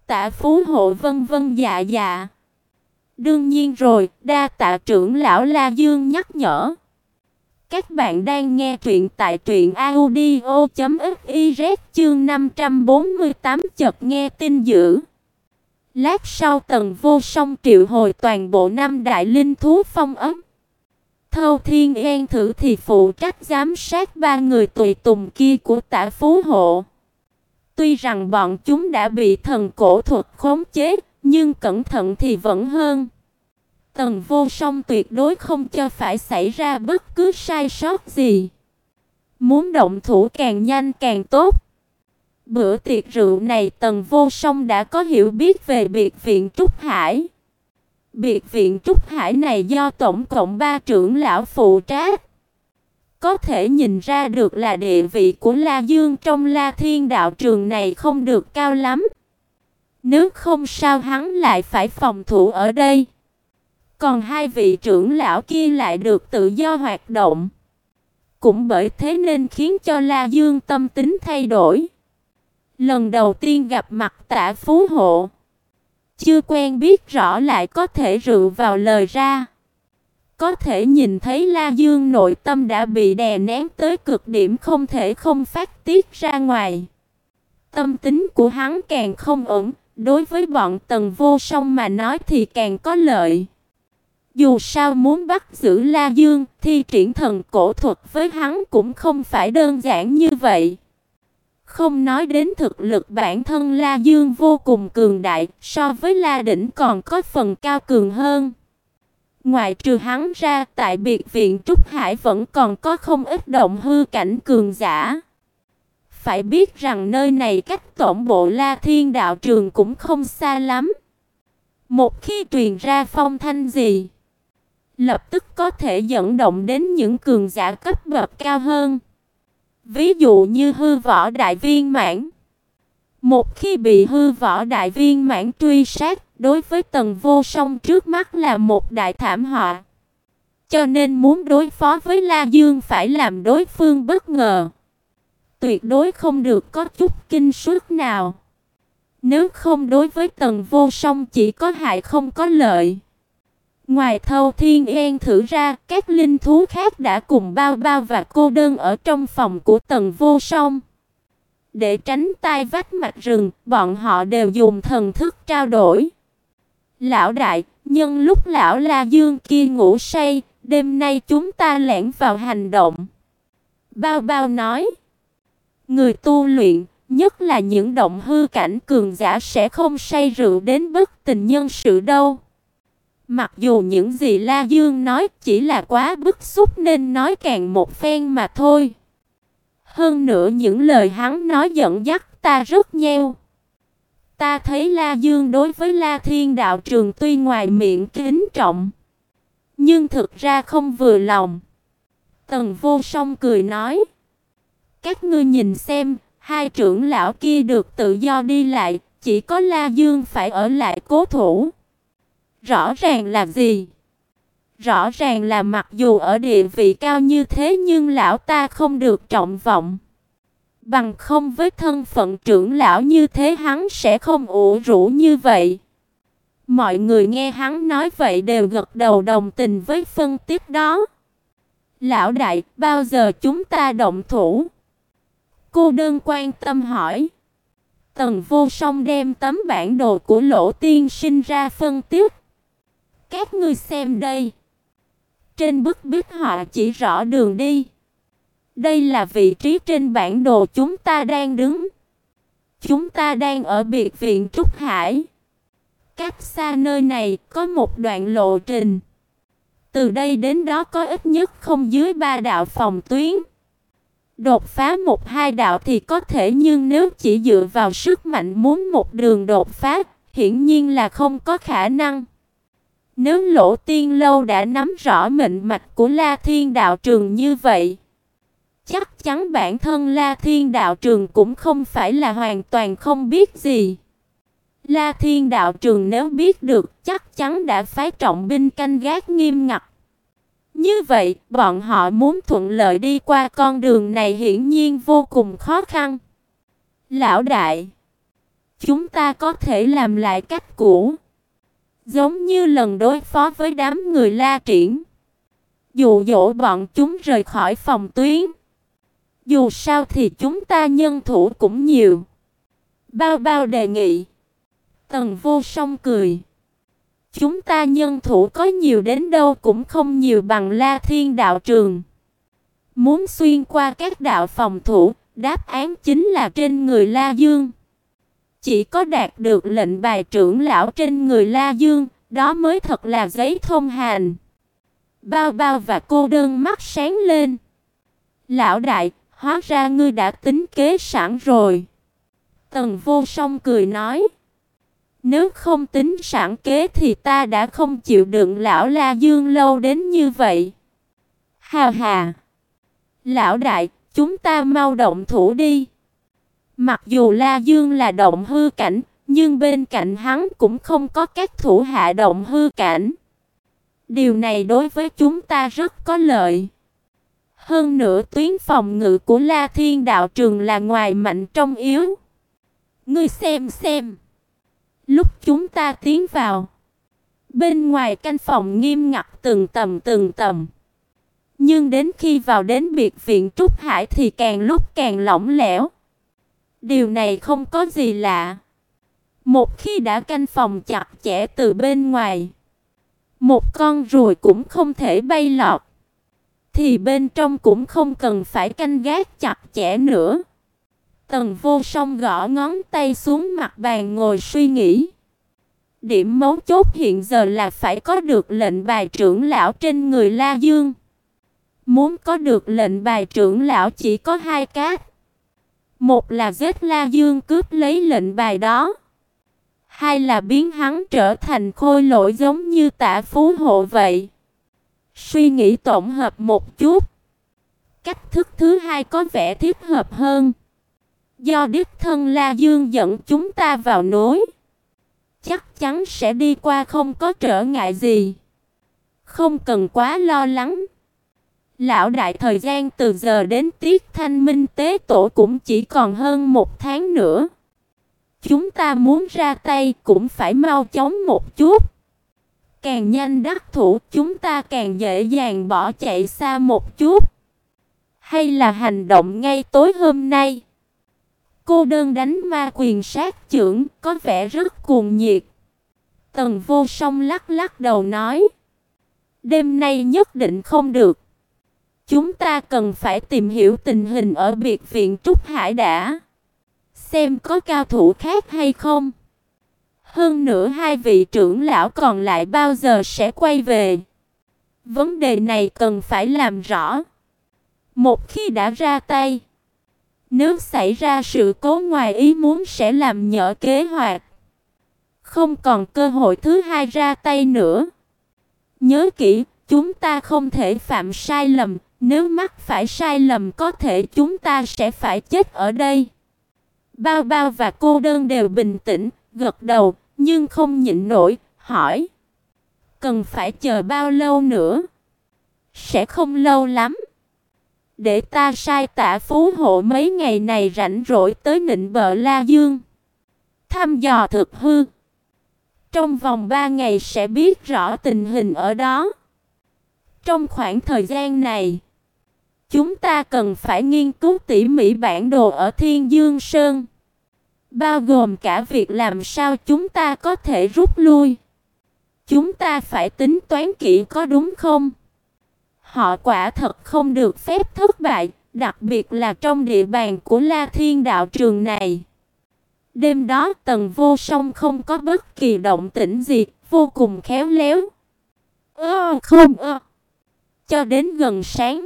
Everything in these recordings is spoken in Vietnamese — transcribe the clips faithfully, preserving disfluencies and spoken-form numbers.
Tả Phú Hộ vân vân dạ dạ. Đương nhiên rồi, đa tạ trưởng lão La Dương nhắc nhở. Các bạn đang nghe truyện tại truyện audio chấm fiz chương năm trăm bốn mươi tám chợt nghe tin dữ. Lát sau Tần Vô Song triệu hồi toàn bộ năm đại linh thú phong ấm. Thâu Thiên Yên Thử thì phụ trách giám sát ba người tùy tùng kia của Tả Phú Hộ. Tuy rằng bọn chúng đã bị thần cổ thuật khống chế, nhưng cẩn thận thì vẫn hơn. Tần Vô Song tuyệt đối không cho phải xảy ra bất cứ sai sót gì. Muốn động thủ càng nhanh càng tốt. Bữa tiệc rượu này Tần Vô Song đã có hiểu biết về biệt viện Trúc Hải. Biệt viện Trúc Hải này do tổng cộng ba trưởng lão phụ trách. Có thể nhìn ra được là địa vị của La Dương trong La Thiên đạo trường này không được cao lắm. Nếu không sao hắn lại phải phòng thủ ở đây. Còn hai vị trưởng lão kia lại được tự do hoạt động. Cũng bởi thế nên khiến cho La Dương tâm tính thay đổi. Lần đầu tiên gặp mặt Tả Phú Hộ, chưa quen biết rõ lại có thể rượu vào lời ra. Có thể nhìn thấy La Dương nội tâm đã bị đè nén tới cực điểm, không thể không phát tiết ra ngoài. Tâm tính của hắn càng không ổn, đối với bọn Tần Vô Song mà nói thì càng có lợi. Dù sao muốn bắt giữ La Dương, thi triển thần cổ thuật với hắn cũng không phải đơn giản như vậy. Không nói đến thực lực bản thân La Dương vô cùng cường đại, so với La Đỉnh còn có phần cao cường hơn. Ngoại trừ hắn ra, tại biệt viện Trúc Hải vẫn còn có không ít động hư cảnh cường giả. Phải biết rằng nơi này cách tổng bộ La Thiên đạo trường cũng không xa lắm. Một khi truyền ra phong thanh gì, lập tức có thể dẫn động đến những cường giả cấp bậc cao hơn. Ví dụ như hư võ đại viên mãn. Một khi bị hư võ đại viên mãn truy sát, đối với Tần Vô Song trước mắt là một đại thảm họa. Cho nên muốn đối phó với La Dương phải làm đối phương bất ngờ. Tuyệt đối không được có chút kinh suất nào. Nếu không đối với Tần Vô Song chỉ có hại không có lợi. Ngoài Thâu Thiên Yên Thử ra, các linh thú khác đã cùng Bao Bao và Cô Đơn ở trong phòng của Tần Vô Song. Để tránh tai vách mạch rừng, bọn họ đều dùng thần thức trao đổi. Lão đại, nhân lúc lão La Dương kia ngủ say, đêm nay chúng ta lẻn vào hành động. Bao Bao nói, người tu luyện, nhất là những động hư cảnh cường giả sẽ không say rượu đến bất tình nhân sự đâu. Mặc dù những gì La Dương nói chỉ là quá bức xúc nên nói càng một phen mà thôi. Hơn nữa những lời hắn nói dẫn dắt ta rất nheo. Ta thấy La Dương đối với La Thiên đạo trường tuy ngoài miệng kính trọng, nhưng thực ra không vừa lòng. Tần Vô Song cười nói, các ngươi nhìn xem, hai trưởng lão kia được tự do đi lại, chỉ có La Dương phải ở lại cố thủ. Rõ ràng là gì? Rõ ràng là mặc dù ở địa vị cao như thế nhưng lão ta không được trọng vọng. Bằng không với thân phận trưởng lão như thế hắn sẽ không ủ rũ như vậy. Mọi người nghe hắn nói vậy đều gật đầu đồng tình với phân tích đó. Lão đại, bao giờ chúng ta động thủ? Cô Đơn quan tâm hỏi. Tần Vô Song đem tấm bản đồ của Lỗ Tiên Sinh ra phân tích. Các ngươi xem đây. Trên bức bích họa chỉ rõ đường đi. Đây là vị trí trên bản đồ chúng ta đang đứng. Chúng ta đang ở biệt viện Trúc Hải. Cách xa nơi này có một đoạn lộ trình. Từ đây đến đó có ít nhất không dưới ba đạo phòng tuyến. Đột phá một hai đạo thì có thể, nhưng nếu chỉ dựa vào sức mạnh muốn một đường đột phá, hiển nhiên là không có khả năng. Nếu Lỗ Tiên Lâu đã nắm rõ mệnh mạch của La Thiên đạo trường như vậy, chắc chắn bản thân La Thiên đạo trường cũng không phải là hoàn toàn không biết gì. La Thiên đạo trường nếu biết được chắc chắn đã phái trọng binh canh gác nghiêm ngặt. Như vậy, bọn họ muốn thuận lợi đi qua con đường này hiển nhiên vô cùng khó khăn. Lão đại, Chúng ta có thể làm lại cách cũ, giống như lần đối phó với đám người La Triển, dụ dỗ bọn chúng rời khỏi phòng tuyến. Dù sao thì chúng ta nhân thủ cũng nhiều. Bao Bao đề nghị. Tần Vô Song cười. Chúng ta nhân thủ có nhiều đến đâu cũng không nhiều bằng La Thiên đạo trường. Muốn xuyên qua các đạo phòng thủ, đáp án chính là trên người La Dương. Chỉ có đạt được lệnh bài trưởng lão trên người La Dương, đó mới thật là giấy thông hành. Bao Bao và Cô Đơn mắt sáng lên. Lão đại, hóa ra ngươi đã tính kế sẵn rồi. Tần Vô Song cười nói. Nếu không tính sẵn kế thì ta đã không chịu đựng lão La Dương lâu đến như vậy. Hà hà. Lão đại, chúng ta mau động thủ đi. Mặc dù La Dương là động hư cảnh, nhưng bên cạnh hắn cũng không có các thủ hạ động hư cảnh. Điều này đối với chúng ta rất có lợi. Hơn nữa tuyến phòng ngự của La Thiên đạo trường là ngoài mạnh trong yếu. Ngươi xem xem. Lúc chúng ta tiến vào, bên ngoài canh phòng nghiêm ngặt từng tầm từng tầm. Nhưng đến khi vào đến biệt viện Trúc Hải thì càng lúc càng lỏng lẻo. Điều này không có gì lạ. Một khi đã canh phòng chặt chẽ từ bên ngoài, một con ruồi cũng không thể bay lọt, thì bên trong cũng không cần phải canh gác chặt chẽ nữa. Tần Vô Song gõ ngón tay xuống mặt bàn ngồi suy nghĩ. Điểm mấu chốt hiện giờ là phải có được lệnh bài trưởng lão trên người La Dương. Muốn có được lệnh bài trưởng lão chỉ có hai cách. Một là giết La Dương cướp lấy lệnh bài đó. Hai là biến hắn trở thành khôi lỗi giống như Tạ Phú Hộ vậy. Suy nghĩ tổng hợp một chút, cách thức thứ hai có vẻ thích hợp hơn. Do đích thân La Dương dẫn chúng ta vào núi, chắc chắn sẽ đi qua không có trở ngại gì. Không cần quá lo lắng. Lão đại, thời gian từ giờ đến tiết thanh minh tế tổ cũng chỉ còn hơn một tháng nữa. Chúng ta muốn ra tay cũng phải mau chóng một chút. Càng nhanh đắc thủ chúng ta càng dễ dàng bỏ chạy xa một chút. Hay là hành động ngay tối hôm nay? Cô Đơn đánh ma quyền sát chưởng có vẻ rất cuồng nhiệt. Tần Vô Song lắc lắc đầu nói. Đêm nay nhất định không được. Chúng ta cần phải tìm hiểu tình hình ở biệt viện Trúc Hải đã. Xem có cao thủ khác hay không. Hơn nữa hai vị trưởng lão còn lại bao giờ sẽ quay về. Vấn đề này cần phải làm rõ. Một khi đã ra tay, nếu xảy ra sự cố ngoài ý muốn sẽ làm nhỡ kế hoạch. Không còn cơ hội thứ hai ra tay nữa. Nhớ kỹ, chúng ta không thể phạm sai lầm. Nếu mắc phải sai lầm có thể chúng ta sẽ phải chết ở đây. Bao Bao và Cô Đơn đều bình tĩnh, gật đầu, nhưng không nhịn nổi, hỏi. Cần phải chờ bao lâu nữa? Sẽ không lâu lắm. Để ta sai Tạ Phú Hộ mấy ngày này rảnh rỗi tới nịnh bợ La Dương. Thăm dò thực hư. Trong vòng ba ngày sẽ biết rõ tình hình ở đó. Trong khoảng thời gian này, chúng ta cần phải nghiên cứu tỉ mỉ bản đồ ở Thiên Dương Sơn. Bao gồm cả việc làm sao chúng ta có thể rút lui. Chúng ta phải tính toán kỹ có đúng không? Họ quả thật không được phép thất bại, đặc biệt là trong địa bàn của La Thiên đạo trường này. Đêm đó Tần Vô Song không có bất kỳ động tĩnh gì, vô cùng khéo léo. Ơ không ơ. Cho đến gần sáng,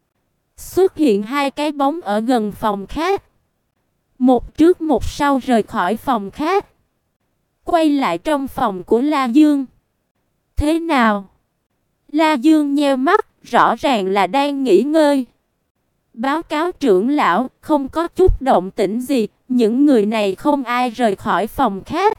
xuất hiện hai cái bóng ở gần phòng khác. Một trước một sau rời khỏi phòng khác, quay lại trong phòng của La Dương. Thế nào? La Dương nheo mắt, rõ ràng là đang nghỉ ngơi. Báo cáo trưởng lão, không có chút động tĩnh gì, những người này không ai rời khỏi phòng khác.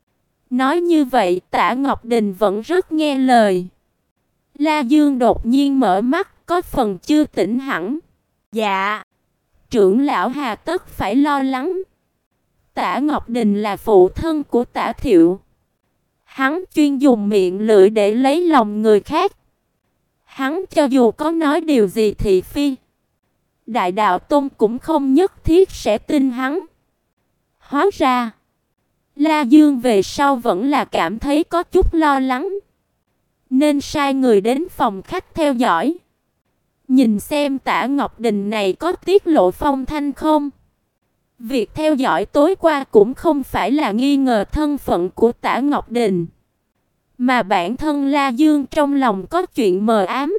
Nói như vậy, Tạ Ngọc Đình vẫn rất nghe lời. La Dương đột nhiên mở mắt, có phần chưa tỉnh hẳn. Dạ, trưởng lão hà tất phải lo lắng. Tả Ngọc Đình là phụ thân của Tả Thiệu. Hắn chuyên dùng miệng lưỡi để lấy lòng người khác. Hắn cho dù có nói điều gì thị phi, Đại Đạo Tông cũng không nhất thiết sẽ tin hắn. Hóa ra, La Dương về sau vẫn là cảm thấy có chút lo lắng, nên sai người đến phòng khách theo dõi, nhìn xem Tả Ngọc Đình này có tiết lộ phong thanh không. Việc theo dõi tối qua cũng không phải là nghi ngờ thân phận của Tả Ngọc Đình, mà bản thân La Dương trong lòng có chuyện mờ ám,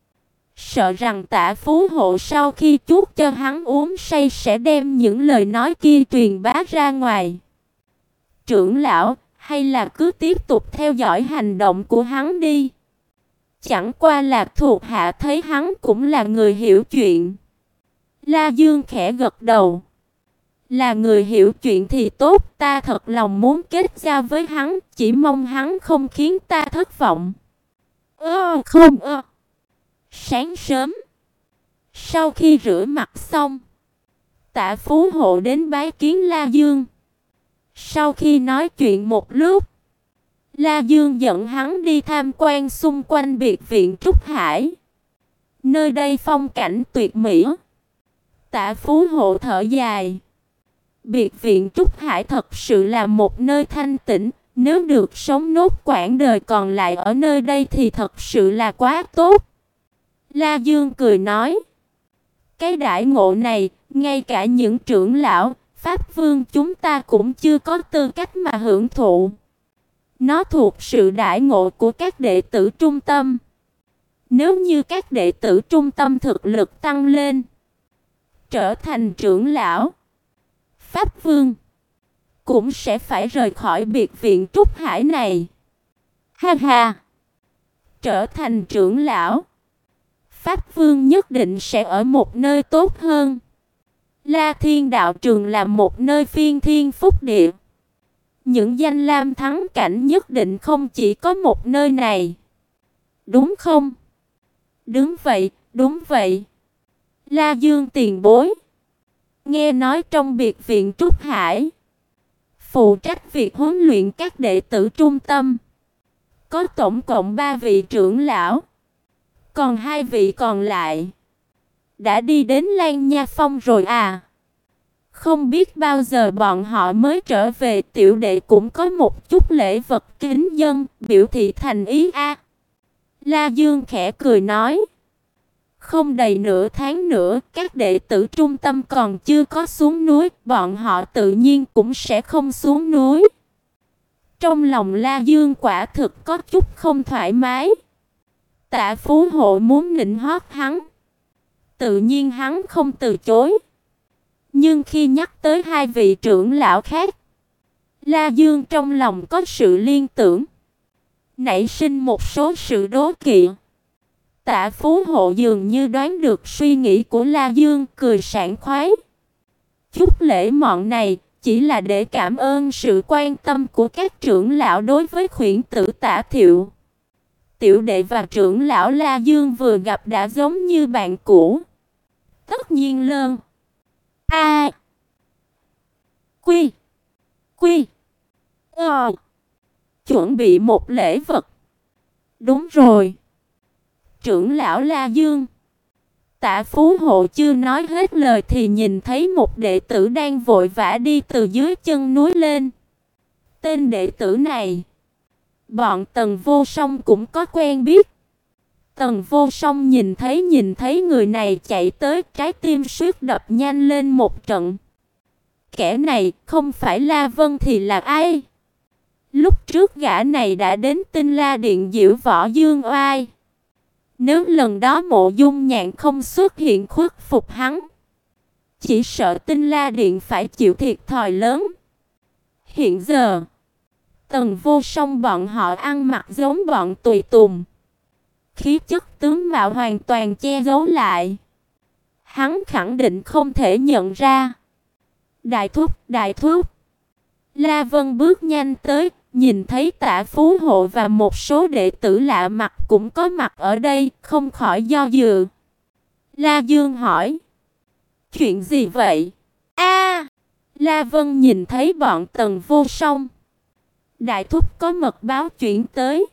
sợ rằng Tả Phú Hộ sau khi chuốt cho hắn uống say sẽ đem những lời nói kia truyền bá ra ngoài. Trưởng lão, hay là cứ tiếp tục theo dõi hành động của hắn đi. Chẳng qua là thuộc hạ thấy hắn cũng là người hiểu chuyện. La Dương khẽ gật đầu. Là người hiểu chuyện thì tốt, ta thật lòng muốn kết giao với hắn, chỉ mong hắn không khiến ta thất vọng. Ơ không ơ. Sáng sớm, sau khi rửa mặt xong, Tả Phú Hộ đến bái kiến La Dương. Sau khi nói chuyện một lúc, La Dương dẫn hắn đi tham quan xung quanh biệt viện Trúc Hải. Nơi đây phong cảnh tuyệt mỹ. Tả Phú Hộ thở dài. Biệt viện Trúc Hải thật sự là một nơi thanh tĩnh, nếu được sống nốt quãng đời còn lại ở nơi đây thì thật sự là quá tốt. La Dương cười nói, cái đãi ngộ này, ngay cả những trưởng lão, pháp vương chúng ta cũng chưa có tư cách mà hưởng thụ. Nó thuộc sự đãi ngộ của các đệ tử trung tâm. Nếu như các đệ tử trung tâm thực lực tăng lên, trở thành trưởng lão, pháp vương, cũng sẽ phải rời khỏi biệt viện Trúc Hải này. Ha ha! Trở thành trưởng lão, pháp vương nhất định sẽ ở một nơi tốt hơn. La Thiên Đạo Trường là một nơi phiên thiên phúc địa. Những danh lam thắng cảnh nhất định không chỉ có một nơi này. Đúng không? Đúng vậy, đúng vậy. La Dương tiền bối. Nghe nói trong biệt viện Trúc Hải, phụ trách việc huấn luyện các đệ tử trung tâm, có tổng cộng ba vị trưởng lão. Còn hai vị còn lại đã đi đến Lan Nha Phong rồi à? Không biết bao giờ bọn họ mới trở về, tiểu đệ cũng có một chút lễ vật kính dân, biểu thị thành ý a. La Dương khẽ cười nói, không đầy nửa tháng nữa, các đệ tử trung tâm còn chưa có xuống núi, bọn họ tự nhiên cũng sẽ không xuống núi. Trong lòng La Dương quả thực có chút không thoải mái. Tạ Phú Hộ muốn nịnh hót hắn, tự nhiên hắn không từ chối. Nhưng khi nhắc tới hai vị trưởng lão khác, La Dương trong lòng có sự liên tưởng, nảy sinh một số sự đố kỵ. Tạ Phú Hộ dường như đoán được suy nghĩ của La Dương, cười sảng khoái. Chút lễ mọn này chỉ là để cảm ơn sự quan tâm của các trưởng lão đối với khuyển tử Tả Thiệu. Tiểu đệ và trưởng lão La Dương vừa gặp đã giống như bạn cũ. Tất nhiên lơn. A. Quy. Quy. Ờ. Chuẩn bị một lễ vật. Đúng rồi. Trưởng lão La Dương. Tạ Phú Hộ chưa nói hết lời thì nhìn thấy một đệ tử đang vội vã đi từ dưới chân núi lên. Tên đệ tử này, bọn Tần Vô Song cũng có quen biết. Tần Vô Song nhìn thấy nhìn thấy người này chạy tới, trái tim suýt đập nhanh lên một trận. Kẻ này không phải La Vân thì là ai? Lúc trước gã này đã đến Tinh La Điện diễu võ Dương Oai. Nếu lần đó Mộ Dung Nhạn không xuất hiện khuất phục hắn, chỉ sợ Tinh La Điện phải chịu thiệt thòi lớn. Hiện giờ, Tần Vô Song bọn họ ăn mặc giống bọn tùy tùng, khí chất tướng mạo hoàn toàn che giấu lại. Hắn khẳng định không thể nhận ra. Đại thúc, đại thúc. La Vân bước nhanh tới, nhìn thấy Tạ Phú Hộ và một số đệ tử lạ mặt cũng có mặt ở đây, không khỏi do dự. La Dương hỏi, chuyện gì vậy? A! La Vân nhìn thấy bọn Tần Vô Song. Đại thúc có mật báo chuyển tới.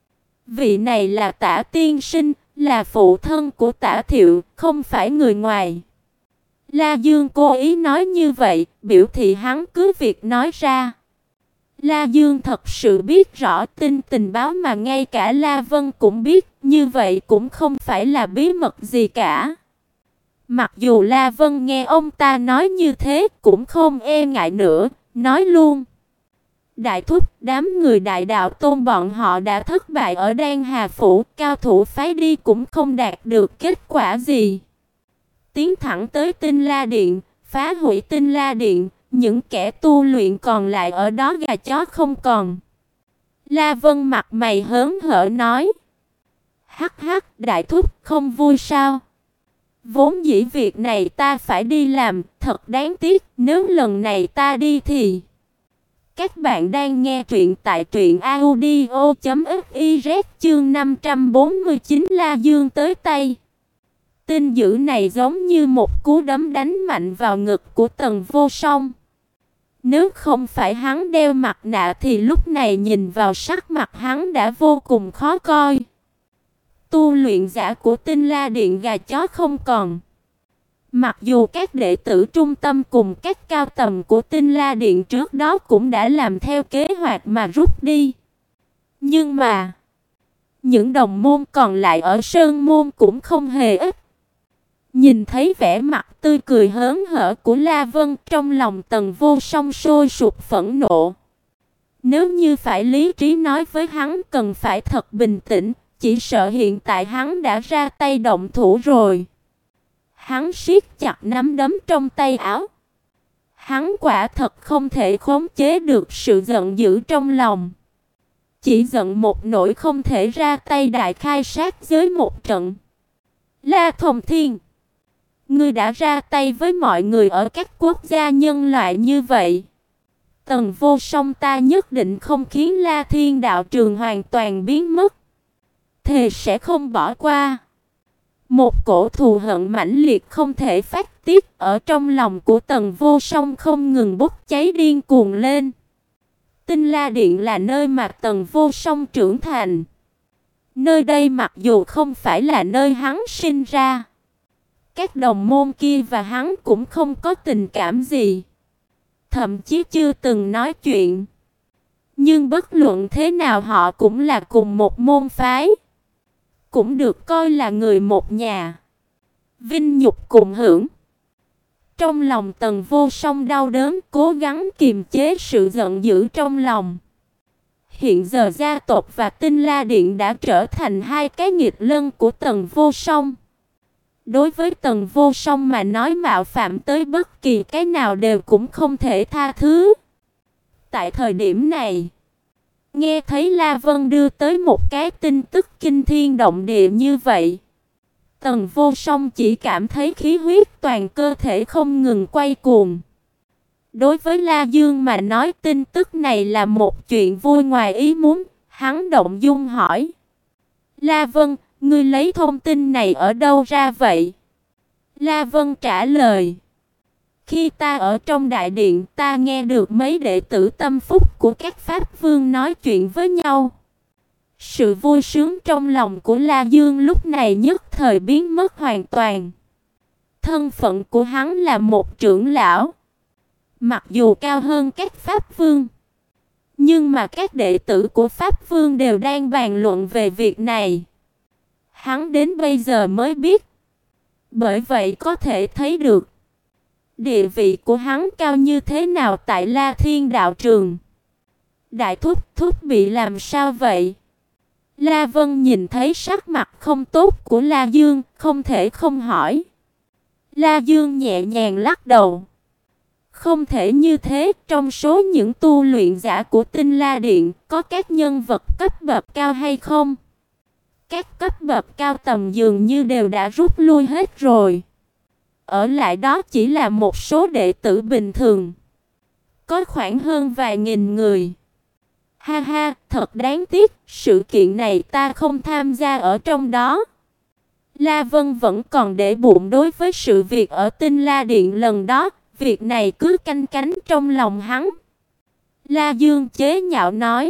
Vị này là Tả tiên sinh, là phụ thân của Tả Thiệu, không phải người ngoài. La Dương cố ý nói như vậy, biểu thị hắn cứ việc nói ra. La Dương thật sự biết rõ tin tình báo mà ngay cả La Vân cũng biết, như vậy cũng không phải là bí mật gì cả. Mặc dù La Vân nghe ông ta nói như thế cũng không e ngại nữa, nói luôn. Đại thúc, đám người Đại Đạo Tôn bọn họ đã thất bại ở Đan Hà Phủ, cao thủ phái đi cũng không đạt được kết quả gì. Tiến thẳng tới Tinh La Điện, phá hủy Tinh La Điện, những kẻ tu luyện còn lại ở đó gà chó không còn. La Vân mặt mày hớn hở nói. Hắc hắc, đại thúc, không vui sao? Vốn dĩ việc này ta phải đi làm, thật đáng tiếc, nếu lần này ta đi thì... Các bạn đang nghe truyện tại truyện audio chấm fiz chương năm trăm bốn mươi chín La Dương tới tay. Tin dữ này giống như một cú đấm đánh mạnh vào ngực của Tần Vô Song. Nếu không phải hắn đeo mặt nạ thì lúc này nhìn vào sắc mặt hắn đã vô cùng khó coi. Tu luyện giả của Tinh La Điện gà chó không còn. Mặc dù các đệ tử trung tâm cùng các cao tầng của Tinh La Điện trước đó cũng đã làm theo kế hoạch mà rút đi. Nhưng mà, những đồng môn còn lại ở Sơn Môn cũng không hề ít. Nhìn thấy vẻ mặt tươi cười hớn hở của La Vân, trong lòng Tần Vô Song sôi sục phẫn nộ. Nếu như phải lý trí nói với hắn cần phải thật bình tĩnh, chỉ sợ hiện tại hắn đã ra tay động thủ rồi. Hắn siết chặt nắm đấm trong tay áo. Hắn quả thật không thể khống chế được sự giận dữ trong lòng. Chỉ giận một nỗi không thể ra tay đại khai sát giới một trận. La Thông Thiên, ngươi đã ra tay với mọi người ở các quốc gia nhân loại như vậy. Tần Vô Song ta nhất định không khiến La Thiên đạo trường hoàn toàn biến mất. Thề sẽ không bỏ qua. Một cổ thù hận mãnh liệt không thể phát tiết ở trong lòng của Tần Vô Song không ngừng bốc cháy điên cuồng lên. Tinh La Điện là nơi mà Tần Vô Song trưởng thành. Nơi đây mặc dù không phải là nơi hắn sinh ra, các đồng môn kia và hắn cũng không có tình cảm gì, thậm chí chưa từng nói chuyện. Nhưng bất luận thế nào họ cũng là cùng một môn phái, cũng được coi là người một nhà, vinh nhục cùng hưởng. Trong lòng Tần Vô Song đau đớn, cố gắng kiềm chế sự giận dữ trong lòng. Hiện giờ gia tộc và Tinh La Điện đã trở thành hai cái nghịch lân của Tần Vô Song. Đối với Tần Vô Song mà nói mạo phạm tới bất kỳ cái nào đều cũng không thể tha thứ. Tại thời điểm này, nghe thấy La Vân đưa tới một cái tin tức kinh thiên động địa như vậy, Tần Vô Song chỉ cảm thấy khí huyết toàn cơ thể không ngừng quay cuồng. Đối với La Dương mà nói tin tức này là một chuyện vui ngoài ý muốn, hắn động dung hỏi. La Vân, ngươi lấy thông tin này ở đâu ra vậy? La Vân trả lời. Khi ta ở trong đại điện, ta nghe được mấy đệ tử tâm phúc của các pháp vương nói chuyện với nhau. Sự vui sướng trong lòng của La Dương lúc này nhất thời biến mất hoàn toàn. Thân phận của hắn là một trưởng lão, mặc dù cao hơn các pháp vương, nhưng mà các đệ tử của pháp vương đều đang bàn luận về việc này. Hắn đến bây giờ mới biết. Bởi vậy có thể thấy được địa vị của hắn cao như thế nào tại La Thiên đạo trường. Đại thúc, thúc bị làm sao vậy? La Vân nhìn thấy sắc mặt không tốt của La Dương, không thể không hỏi. La Dương nhẹ nhàng lắc đầu. Không thể như thế, trong số những tu luyện giả của Tinh La Điện, có các nhân vật cấp bậc cao hay không? Các cấp bậc cao tầm dường như đều đã rút lui hết rồi. Ở lại đó chỉ là một số đệ tử bình thường, có khoảng hơn vài nghìn người. Ha ha, thật đáng tiếc, sự kiện này ta không tham gia ở trong đó. La Vân vẫn còn để bụng đối với sự việc ở Tinh La Điện lần đó, việc này cứ canh cánh trong lòng hắn. La Dương chế nhạo nói,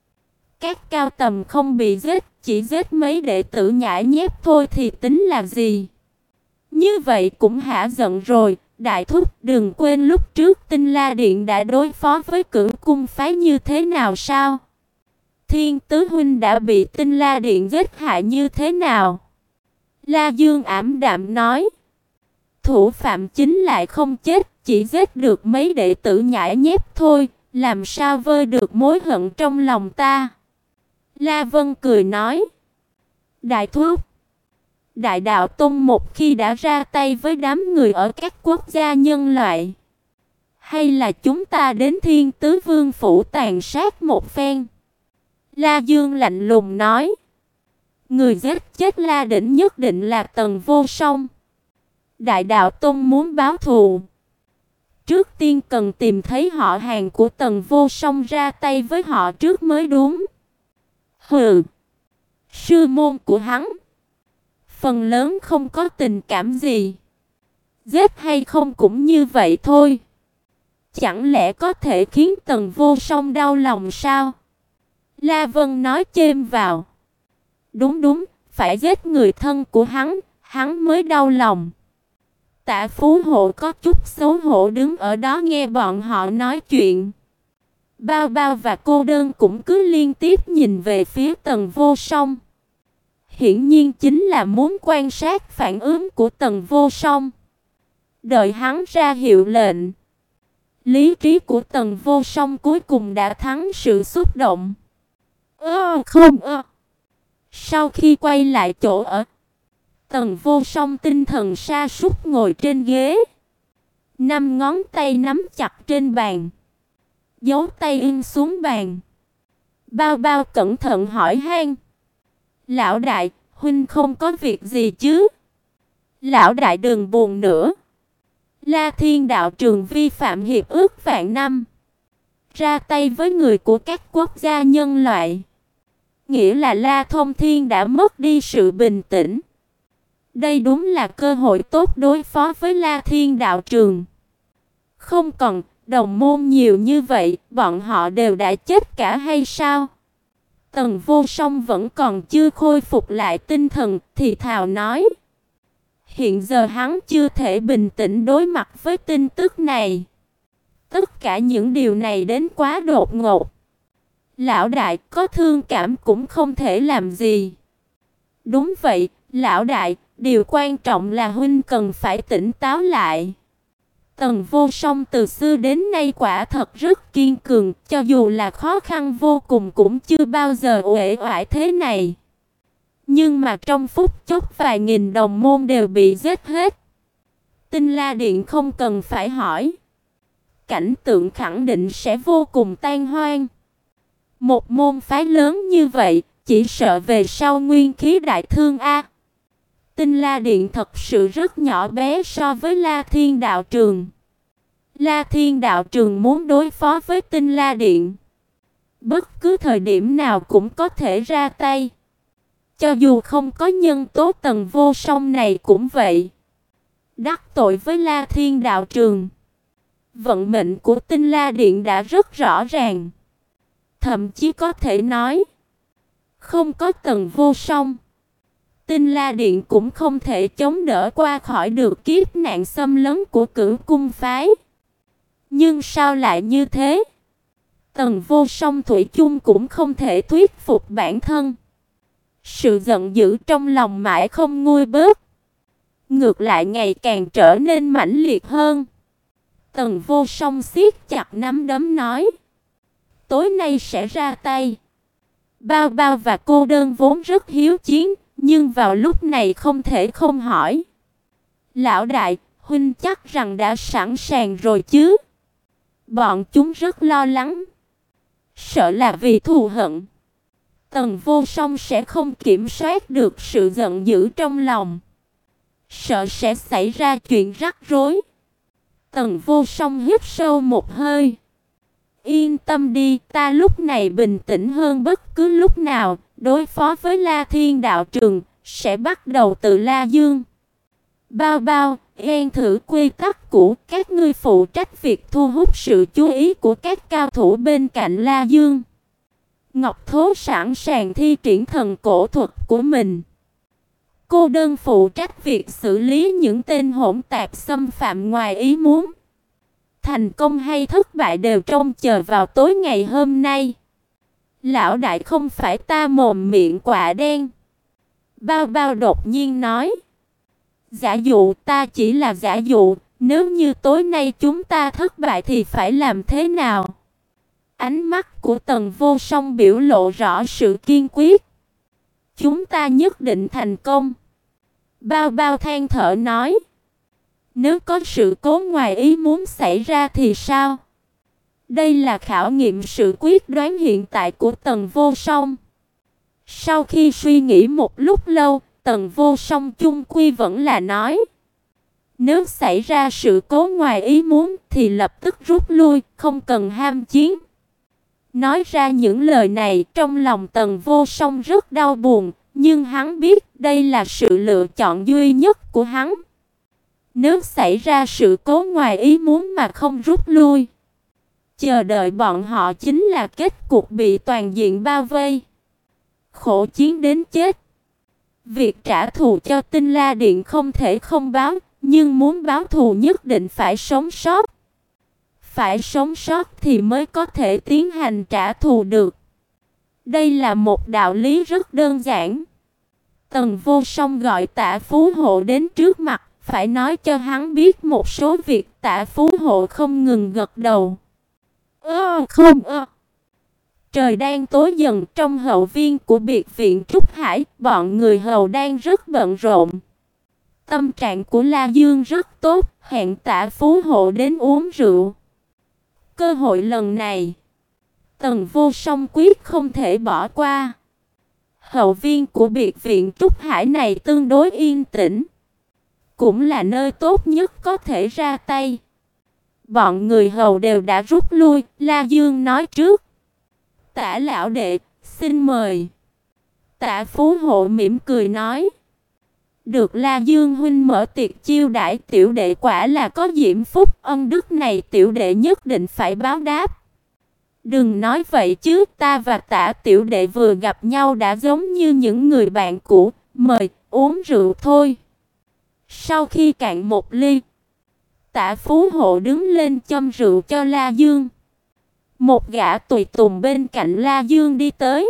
các cao tầm không bị giết, chỉ giết mấy đệ tử nhãi nhép thôi thì tính là gì? Như vậy cũng hả giận rồi, đại thúc đừng quên lúc trước Tinh La Điện đã đối phó với Cửu Cung phái như thế nào sao? Thiên Tứ huynh đã bị Tinh La Điện giết hại như thế nào? La Dương ảm đạm nói, thủ phạm chính lại không chết, chỉ giết được mấy đệ tử nhãi nhép thôi, làm sao vơi được mối hận trong lòng ta? La Vân cười nói, đại thúc, Đại Đạo Tông một khi đã ra tay với đám người ở các quốc gia nhân loại, hay là chúng ta đến Thiên Tứ Vương phủ tàn sát một phen? La Dương lạnh lùng nói, người giết chết La Đỉnh nhất định là Tần Vô Song. Đại Đạo Tông muốn báo thù, trước tiên cần tìm thấy họ hàng của Tần Vô Song ra tay với họ trước mới đúng. Hừ, sư môn của hắn phần lớn không có tình cảm gì, giết hay không cũng như vậy thôi. Chẳng lẽ có thể khiến Tần Vô Song đau lòng sao? La Vân nói chêm vào. Đúng đúng, phải giết người thân của hắn, hắn mới đau lòng. Tạ Phú Hộ có chút xấu hổ đứng ở đó nghe bọn họ nói chuyện. Bao Bao và Cô Đơn cũng cứ liên tiếp nhìn về phía Tần Vô Song. Hiển nhiên chính là muốn quan sát phản ứng của Tần Vô Song. Đợi hắn ra hiệu lệnh. Lý trí của Tần Vô Song cuối cùng đã thắng sự xúc động. Ơ không ơ. Sau khi quay lại chỗ ở, Tần Vô Song tinh thần sa sút ngồi trên ghế, năm ngón tay nắm chặt trên bàn, dấu tay in xuống bàn. Bao Bao cẩn thận hỏi han, lão đại, huynh không có việc gì chứ? Lão đại đừng buồn nữa. La Thiên đạo trường vi phạm hiệp ước vạn năm, ra tay với người của các quốc gia nhân loại, nghĩa là La Thông Thiên đã mất đi sự bình tĩnh. Đây đúng là cơ hội tốt đối phó với La Thiên đạo trường. Không còn đồng môn nhiều như vậy, bọn họ đều đã chết cả hay sao? Tần Vô Song vẫn còn chưa khôi phục lại tinh thần, thì thào nói. Hiện giờ hắn chưa thể bình tĩnh đối mặt với tin tức này. Tất cả những điều này đến quá đột ngột. Lão đại có thương cảm cũng không thể làm gì. Đúng vậy, lão đại, điều quan trọng là huynh cần phải tỉnh táo lại. Tần Vô Song từ xưa đến nay quả thật rất kiên cường, cho dù là khó khăn vô cùng cũng chưa bao giờ uể oải thế này. Nhưng mà trong phút chốc vài nghìn đồng môn đều bị giết hết. Tinh La Điện không cần phải hỏi, cảnh tượng khẳng định sẽ vô cùng tan hoang. Một môn phái lớn như vậy, chỉ sợ về sau nguyên khí đại thương a. Tinh La Điện thật sự rất nhỏ bé so với La Thiên đạo trường. La Thiên đạo trường muốn đối phó với Tinh La Điện, bất cứ thời điểm nào cũng có thể ra tay. Cho dù không có nhân tố Tần Vô Song này cũng vậy. Đắc tội với La Thiên đạo trường, vận mệnh của Tinh La Điện đã rất rõ ràng. Thậm chí có thể nói, không có Tần Vô Song, Tinh La Điện cũng không thể chống đỡ qua khỏi được kiếp nạn xâm lấn của Cửu Cung phái. Nhưng sao lại như thế? Tần Vô Song thủy chung cũng không thể thuyết phục bản thân. Sự giận dữ trong lòng mãi không nguôi bớt, ngược lại ngày càng trở nên mãnh liệt hơn. Tần Vô Song siết chặt nắm đấm nói, tối nay sẽ ra tay. Bao Bao và Cô Đơn vốn rất hiếu chiến, nhưng vào lúc này không thể không hỏi. Lão đại, huynh chắc rằng đã sẵn sàng rồi chứ? Bọn chúng rất lo lắng, sợ là vì thù hận, Tần Vô Song sẽ không kiểm soát được sự giận dữ trong lòng, sợ sẽ xảy ra chuyện rắc rối. Tần Vô Song hít sâu một hơi. Yên tâm đi, ta lúc này bình tĩnh hơn bất cứ lúc nào. Đối phó với La Thiên đạo trường, sẽ bắt đầu từ La Dương. Bao bao, ghen thử quy tắc cũ, các ngươi phụ trách việc thu hút sự chú ý của các cao thủ bên cạnh La Dương. Ngọc Thố sẵn sàng thi triển thần cổ thuật của mình. Cô đơn phụ trách việc xử lý những tên hỗn tạp xâm phạm ngoài ý muốn. Thành công hay thất bại đều trông chờ vào tối ngày hôm nay. Lão đại không phải ta mồm miệng quạ đen. Bao bao đột nhiên nói. Giả dụ, ta chỉ là giả dụ, nếu như tối nay chúng ta thất bại thì phải làm thế nào? Ánh mắt của Tần Vô Song biểu lộ rõ sự kiên quyết. Chúng ta nhất định thành công. Bao bao than thở nói. Nếu có sự cố ngoài ý muốn xảy ra thì sao? Đây là khảo nghiệm sự quyết đoán hiện tại của Tần Vô Song. Sau khi suy nghĩ một lúc lâu, Tần Vô Song chung quy vẫn là nói. Nếu xảy ra sự cố ngoài ý muốn thì lập tức rút lui, không cần ham chiến. Nói ra những lời này, trong lòng Tần Vô Song rất đau buồn, nhưng hắn biết đây là sự lựa chọn duy nhất của hắn. Nếu xảy ra sự cố ngoài ý muốn mà không rút lui, chờ đợi bọn họ chính là kết cục bị toàn diện bao vây, khổ chiến đến chết. Việc trả thù cho Tinh La Điện không thể không báo, nhưng muốn báo thù nhất định phải sống sót. Phải sống sót thì mới có thể tiến hành trả thù được. Đây là một đạo lý rất đơn giản. Tần Vô Song gọi Tạ Phú Hộ đến trước mặt, phải nói cho hắn biết một số việc. Tạ Phú Hộ không ngừng gật đầu. Ơ không ơ. Trời đang tối dần, trong hậu viên của biệt viện Trúc Hải, bọn người hầu đang rất bận rộn. Tâm trạng của La Dương rất tốt, hẹn Tạ Phú Hộ đến uống rượu. Cơ hội lần này, Tần Vô Song quyết không thể bỏ qua. Hậu viên của biệt viện Trúc Hải này tương đối yên tĩnh, cũng là nơi tốt nhất có thể ra tay. Bọn người hầu đều đã rút lui, La Dương nói trước. Tả lão đệ, xin mời. Tạ Phú Hộ mỉm cười nói. Được La Dương huynh mở tiệc chiêu đãi tiểu đệ quả là có diễm phúc, ân đức này tiểu đệ nhất định phải báo đáp. Đừng nói vậy chứ, ta và Tạ tiểu đệ vừa gặp nhau đã giống như những người bạn cũ, mời uống rượu thôi. Sau khi cạn một ly, Tạ Phú Hộ đứng lên châm rượu cho La Dương. Một gã tùy tùng bên cạnh La Dương đi tới,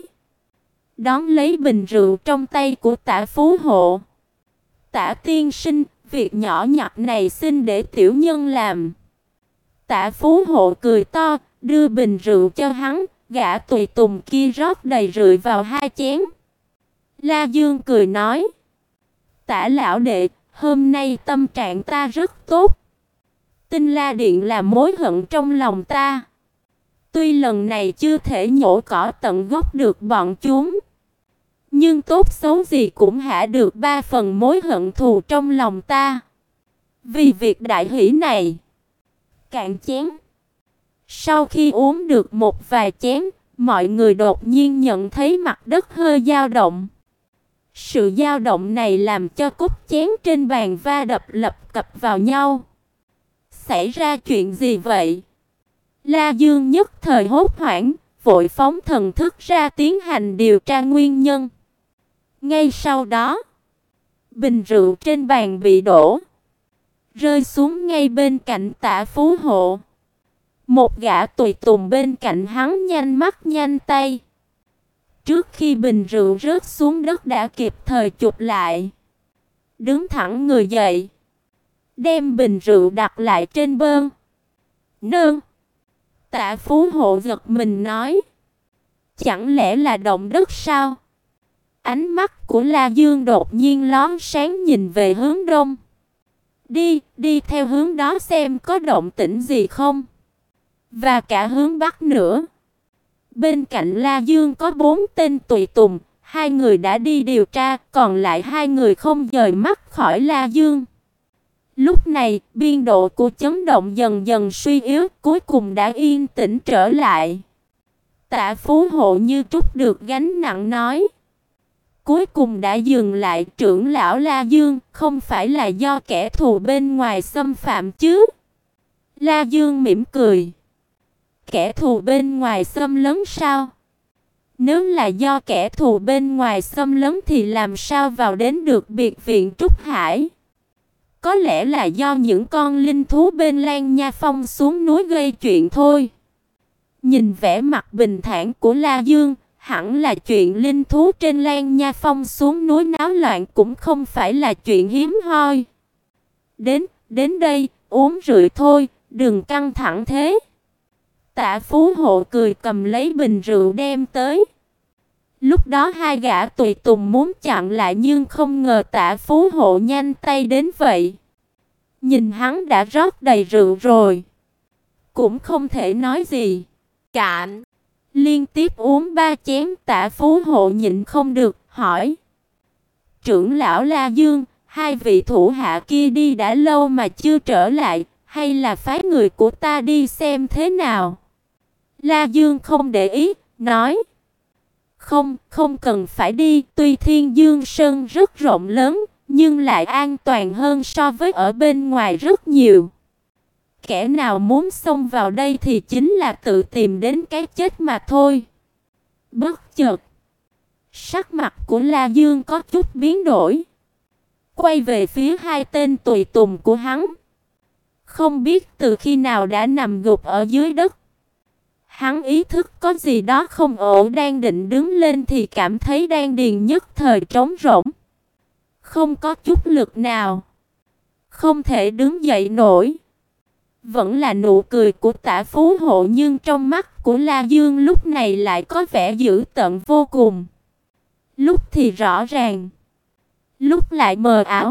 đón lấy bình rượu trong tay của Tạ Phú Hộ. Tạ tiên sinh, việc nhỏ nhặt này xin để tiểu nhân làm. Tạ Phú Hộ cười to, đưa bình rượu cho hắn, gã tùy tùng kia rót đầy rượu vào hai chén. La Dương cười nói, Tạ lão đệ, hôm nay tâm trạng ta rất tốt. Tinh La Điện là mối hận trong lòng ta. Tuy lần này chưa thể nhổ cỏ tận gốc được bọn chúng, nhưng tốt xấu gì cũng hạ được ba phần mối hận thù trong lòng ta. Vì việc đại hỷ này, cạn chén. Sau khi uống được một vài chén, mọi người đột nhiên nhận thấy mặt đất hơi dao động. Sự dao động này làm cho cốc chén trên bàn va đập lập cập vào nhau. Xảy ra chuyện gì vậy? La Dương nhất thời hốt hoảng, vội phóng thần thức ra tiến hành điều tra nguyên nhân. Ngay sau đó, bình rượu trên bàn bị đổ, rơi xuống ngay bên cạnh Tạ Phú Hộ. Một gã tùy tùng bên cạnh hắn nhanh mắt nhanh tay, trước khi bình rượu rớt xuống đất đã kịp thời chụp lại. Đứng thẳng người dậy, đem bình rượu đặt lại trên bơn. Nương. Tạ Phú Hộ giật mình nói, chẳng lẽ là động đất sao? Ánh mắt của La Dương đột nhiên lóe sáng nhìn về hướng đông. Đi, đi theo hướng đó xem có động tĩnh gì không. Và cả hướng bắc nữa. Bên cạnh La Dương có bốn tên tùy tùng, hai người đã đi điều tra, còn lại hai người không rời mắt khỏi La Dương. Lúc này, biên độ của chấn động dần dần suy yếu, cuối cùng đã yên tĩnh trở lại. Tạ Phú Hộ như trút được gánh nặng nói, cuối cùng đã dừng lại. Trưởng lão La Dương, không phải là do kẻ thù bên ngoài xâm phạm chứ? La Dương mỉm cười. Kẻ thù bên ngoài xâm lấn sao? Nếu là do kẻ thù bên ngoài xâm lấn thì làm sao vào đến được biệt viện Trúc Hải? Có lẽ là do những con linh thú bên Lan Nha Phong xuống núi gây chuyện thôi. Nhìn vẻ mặt bình thản của La Dương, hẳn là chuyện linh thú trên Lan Nha Phong xuống núi náo loạn cũng không phải là chuyện hiếm hoi. Đến, đến đây, uống rượu thôi, đừng căng thẳng thế. Tạ Phú Hộ cười cầm lấy bình rượu đem tới. Lúc đó hai gã tùy tùng muốn chặn lại nhưng không ngờ Tạ Phú Hộ nhanh tay đến vậy. Nhìn hắn đã rót đầy rượu rồi, cũng không thể nói gì. Cạn. Liên tiếp uống ba chén, Tạ Phú Hộ nhịn không được, hỏi. Trưởng lão La Dương, hai vị thủ hạ kia đi đã lâu mà chưa trở lại, hay là phái người của ta đi xem thế nào? La Dương không để ý, nói. Không, không cần phải đi, tuy Thiên Dương Sơn rất rộng lớn, nhưng lại an toàn hơn so với ở bên ngoài rất nhiều. Kẻ nào muốn xông vào đây thì chính là tự tìm đến cái chết mà thôi. Bất chợt, sắc mặt của La Dương có chút biến đổi, quay về phía hai tên tùy tùng của hắn. Không biết từ khi nào đã nằm gục ở dưới đất. Hắn ý thức có gì đó không ổn, đang định đứng lên thì cảm thấy đan điền nhất thời trống rỗng, không có chút lực nào, không thể đứng dậy nổi. Vẫn là nụ cười của Tạ Phú Hộ, nhưng trong mắt của La Dương lúc này lại có vẻ dữ tợn vô cùng. Lúc thì rõ ràng, lúc lại mờ ảo.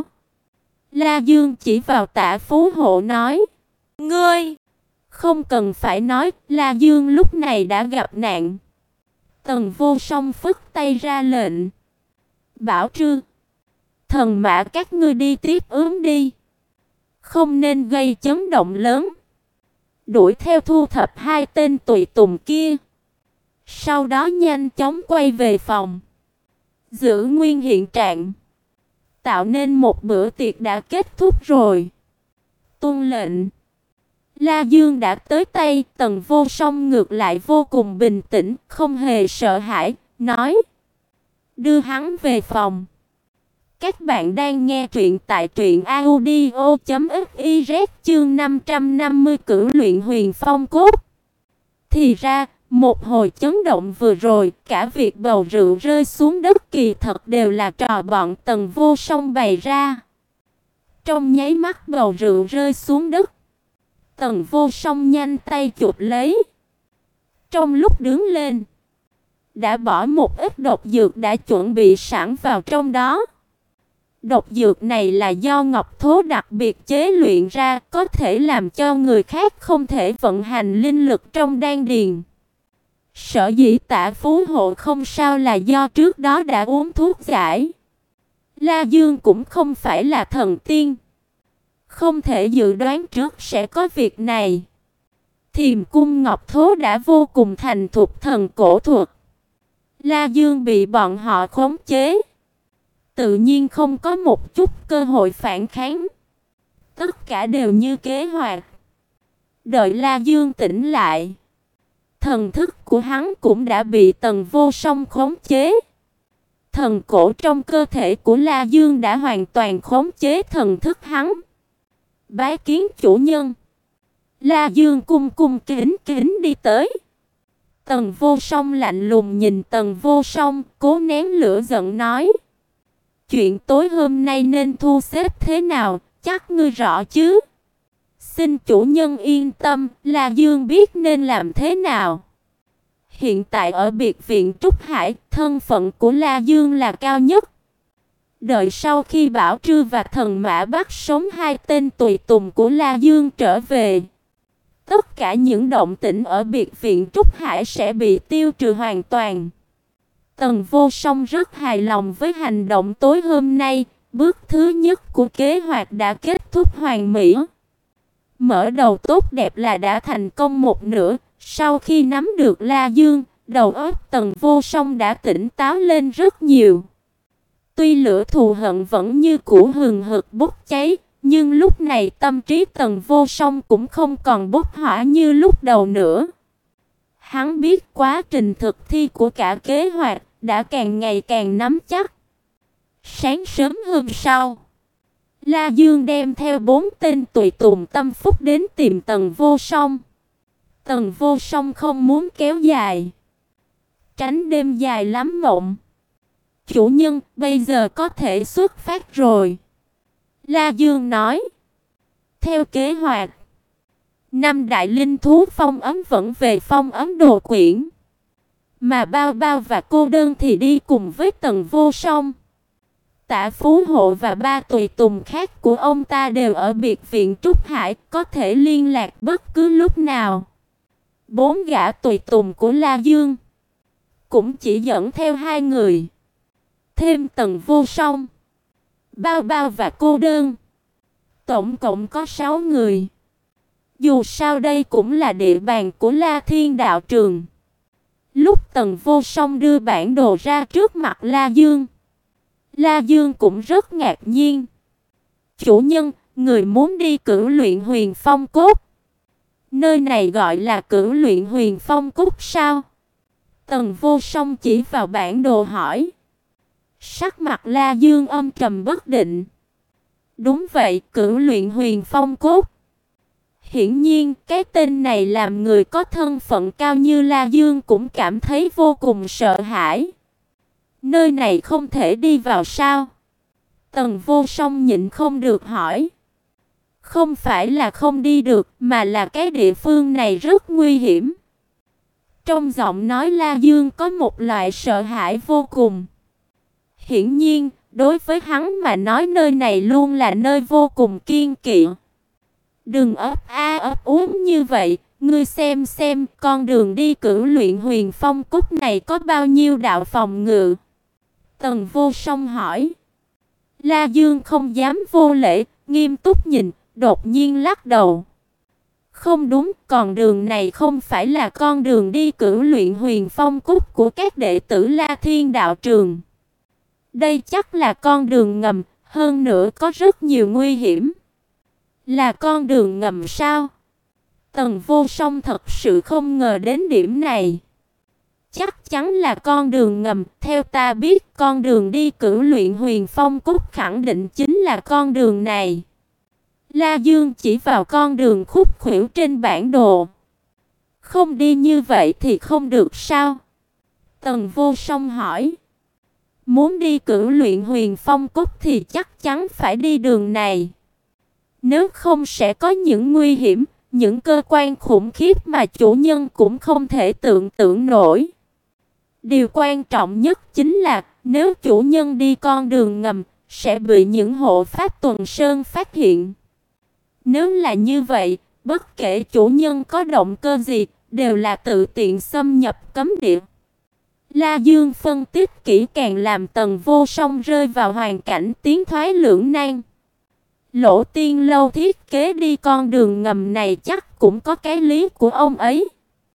La Dương chỉ vào Tạ Phú Hộ nói: "Ngươi!" Không cần phải nói, La Dương lúc này đã gặp nạn. Tần Vô Song phất tay ra lệnh: "Bảo Trư, Thần Mã các ngươi đi tiếp ứng đi, không nên gây chấn động lớn. Đuổi theo thu thập hai tên tùy tùng kia, sau đó nhanh chóng quay về phòng, giữ nguyên hiện trạng, tạo nên một bữa tiệc đã kết thúc rồi." Tuân lệnh. La Dương đã tới tay. Tần Vô Song ngược lại vô cùng bình tĩnh, không hề sợ hãi, nói: "Đưa hắn về phòng." Các bạn đang nghe truyện tại truyện audio chấm fiz, chương năm trăm năm mươi Cửu luyện huyền phong cốt. Thì ra, một hồi chấn động vừa rồi, cả việc bầu rượu rơi xuống đất kỳ thật đều là trò bọn Tần Vô Song bày ra. Trong nháy mắt bầu rượu rơi xuống đất, Tần Vô Song nhanh tay chụp lấy. Trong lúc đứng lên, đã bỏ một ít độc dược đã chuẩn bị sẵn vào trong đó. Độc dược này là do ngọc thố đặc biệt chế luyện ra, có thể làm cho người khác không thể vận hành linh lực trong đan điền. Sở dĩ Tạ Phú Hộ không sao là do trước đó đã uống thuốc giải. La Dương cũng không phải là thần tiên, không thể dự đoán trước sẽ có việc này. Thiềm cung ngọc thố đã vô cùng thành thục thần cổ thuật. La Dương bị bọn họ khống chế, tự nhiên không có một chút cơ hội phản kháng. Tất cả đều như kế hoạch. Đợi La Dương tỉnh lại, thần thức của hắn cũng đã bị Tần Vô Song khống chế. Thần cổ trong cơ thể của La Dương đã hoàn toàn khống chế thần thức hắn. Bái kiến chủ nhân. La Dương cung cung kính kính đi tới. Tần Vô Song lạnh lùng nhìn Tần Vô Song, cố nén lửa giận nói: "Chuyện tối hôm nay nên thu xếp thế nào, chắc ngươi rõ chứ?" "Xin chủ nhân yên tâm, La Dương biết nên làm thế nào." Hiện tại ở biệt viện Trúc Hải, thân phận của La Dương là cao nhất. Đợi sau khi Bảo Trư và Thần Mã bắt sống hai tên tùy tùng của La Dương trở về, tất cả những động tĩnh ở biệt viện Trúc Hải sẽ bị tiêu trừ hoàn toàn. Tần Vô Song rất hài lòng với hành động tối hôm nay, bước thứ nhất của kế hoạch đã kết thúc hoàn mỹ. Mở đầu tốt đẹp là đã thành công một nửa, sau khi nắm được La Dương, đầu óc Tần Vô Song đã tỉnh táo lên rất nhiều. Tuy lửa thù hận vẫn như cũ hừng hực bốc cháy, nhưng lúc này tâm trí Tần Vô Song cũng không còn bốc hỏa như lúc đầu nữa. Hắn biết quá trình thực thi của cả kế hoạch đã càng ngày càng nắm chắc. Sáng sớm hôm sau, La Dương đem theo bốn tên tùy tùng tâm phúc đến tìm Tần Vô Song. Tần Vô Song không muốn kéo dài, tránh đêm dài lắm mộng. Chủ nhân, bây giờ có thể xuất phát rồi. La Dương nói. Theo kế hoạch, năm đại linh thú phong ấm vẫn về phong ấm đồ quyển, mà Bao Bao và cô đơn thì đi cùng với Tần Vô Song. Tạ Phú Hộ và ba tùy tùng khác của ông ta đều ở biệt viện Trúc Hải, có thể liên lạc bất cứ lúc nào. Bốn gã tùy tùng của La Dương cũng chỉ dẫn theo hai người, thêm Tần Vô Song, Bao Bao và cô đơn. Tổng cộng có sáu người. Dù sao đây cũng là địa bàn của La Thiên Đạo Trường. Lúc Tần Vô Song đưa bản đồ ra trước mặt La Dương, La Dương cũng rất ngạc nhiên. Chủ nhân, người muốn đi cửu luyện huyền phong cốt. Nơi này gọi là cửu luyện huyền phong cốt sao? Tần Vô Song chỉ vào bản đồ hỏi. Sắc mặt La Dương âm trầm bất định. Đúng vậy, cửu luyện huyền phong cốt. Hiển nhiên, cái tên này làm người có thân phận cao như La Dương cũng cảm thấy vô cùng sợ hãi. Nơi này không thể đi vào sao? Tần Vô Song nhịn không được hỏi. Không phải là không đi được, mà là cái địa phương này rất nguy hiểm. Trong giọng nói La Dương có một loại sợ hãi vô cùng. Hiển nhiên, đối với hắn mà nói nơi này luôn là nơi vô cùng kiêng kỵ. Đừng ấp a ấp úng như vậy, ngươi xem xem con đường đi cửu luyện huyền phong cốt này có bao nhiêu đạo phòng ngự. Tần Vô Song hỏi. La Dương không dám vô lễ, nghiêm túc nhìn, đột nhiên lắc đầu. Không đúng, con đường này không phải là con đường đi cửu luyện huyền phong cốt của các đệ tử La Thiên Đạo Trường. Đây chắc là con đường ngầm, hơn nữa có rất nhiều nguy hiểm. Là con đường ngầm sao? Tần Vô Song thật sự không ngờ đến điểm này. Chắc chắn là con đường ngầm, theo ta biết con đường đi cửu luyện huyền phong cốt khẳng định chính là con đường này. La Dương chỉ vào con đường khúc khuỷu trên bản đồ. Không đi như vậy thì không được sao? Tần Vô Song hỏi. Muốn đi cửu luyện huyền phong cốt thì chắc chắn phải đi đường này. Nếu không sẽ có những nguy hiểm, những cơ quan khủng khiếp mà chủ nhân cũng không thể tưởng tượng nổi. Điều quan trọng nhất chính là nếu chủ nhân đi con đường ngầm, sẽ bị những hộ pháp tuần sơn phát hiện. Nếu là như vậy, bất kể chủ nhân có động cơ gì, đều là tự tiện xâm nhập cấm địa. La Dương phân tích kỹ càng làm Tần Vô Song rơi vào hoàn cảnh tiến thoái lưỡng nan. Lỗ Tiên Lâu thiết kế đi con đường ngầm này chắc cũng có cái lý của ông ấy.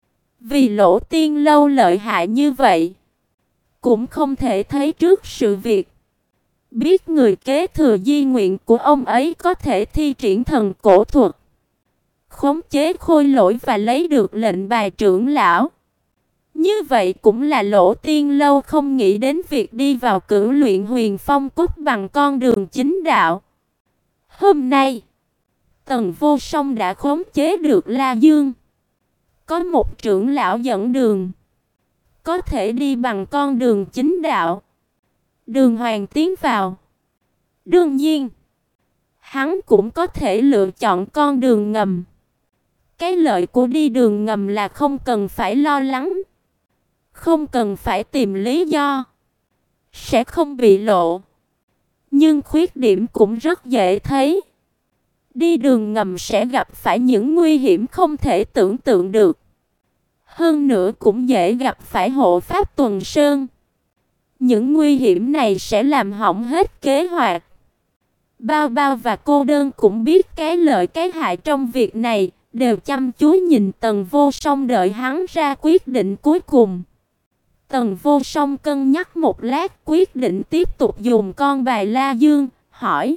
Vì Lỗ Tiên Lâu lợi hại như vậy, cũng không thể thấy trước sự việc. Biết người kế thừa di nguyện của ông ấy có thể thi triển thần cổ thuật, khống chế khôi lỗi và lấy được lệnh bài trưởng lão. Như vậy cũng là Lỗ Tiên Lâu không nghĩ đến việc đi vào cửu luyện huyền phong cốt bằng con đường chính đạo. Hôm nay, Tần Vô Song đã khống chế được La Dương. Có một trưởng lão dẫn đường, có thể đi bằng con đường chính đạo, đường hoàng tiến vào. Đương nhiên, hắn cũng có thể lựa chọn con đường ngầm. Cái lợi của đi đường ngầm là không cần phải lo lắng, không cần phải tìm lý do, sẽ không bị lộ. Nhưng khuyết điểm cũng rất dễ thấy. Đi đường ngầm sẽ gặp phải những nguy hiểm không thể tưởng tượng được. Hơn nữa cũng dễ gặp phải hộ pháp tuần sơn. Những nguy hiểm này sẽ làm hỏng hết kế hoạch. Bao Bao và cô đơn cũng biết cái lợi cái hại trong việc này, đều chăm chú nhìn Tần Vô Song đợi hắn ra quyết định cuối cùng. Tần Vô Song cân nhắc một lát, quyết định tiếp tục dùng con bài La Dương, hỏi: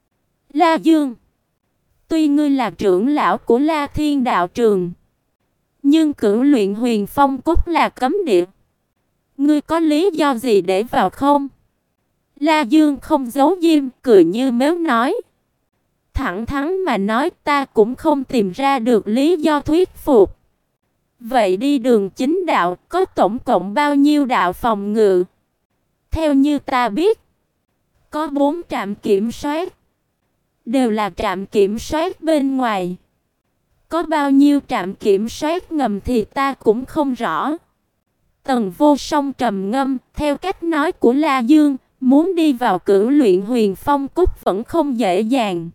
La Dương, tuy ngươi là trưởng lão của La Thiên Đạo Trường, nhưng cửu luyện Huyền Phong Cốt là cấm địa. Ngươi có lý do gì để vào không? La Dương không giấu diêm, cười như mếu nói: Thẳng thắn mà nói, ta cũng không tìm ra được lý do thuyết phục. Vậy đi đường chính đạo có tổng cộng bao nhiêu đạo phòng ngự? Theo như ta biết, có bốn trạm kiểm soát, đều là trạm kiểm soát bên ngoài. Có bao nhiêu trạm kiểm soát ngầm thì ta cũng không rõ. Tần Vô Song trầm ngâm, theo cách nói của La Dương, muốn đi vào cửu luyện Huyền Phong Cốt vẫn không dễ dàng.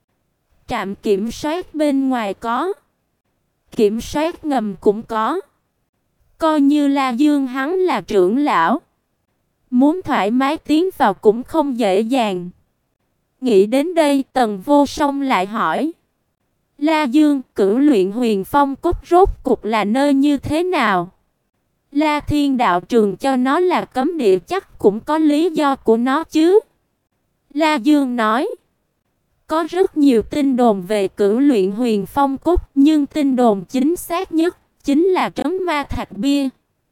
Trạm kiểm soát bên ngoài có, kiểm soát ngầm cũng có. Coi như La Dương hắn là trưởng lão, muốn thoải mái tiến vào cũng không dễ dàng. Nghĩ đến đây, Tần Vô Song lại hỏi: La Dương, cửu luyện Huyền Phong Cốt rốt cục là nơi như thế nào? La Thiên Đạo Trường cho nó là cấm địa chắc cũng có lý do của nó chứ? La Dương nói: Có rất nhiều tin đồn về cửu luyện Huyền Phong Cốt, nhưng tin đồn chính xác nhất chính là trấn Ma Thạch Bia.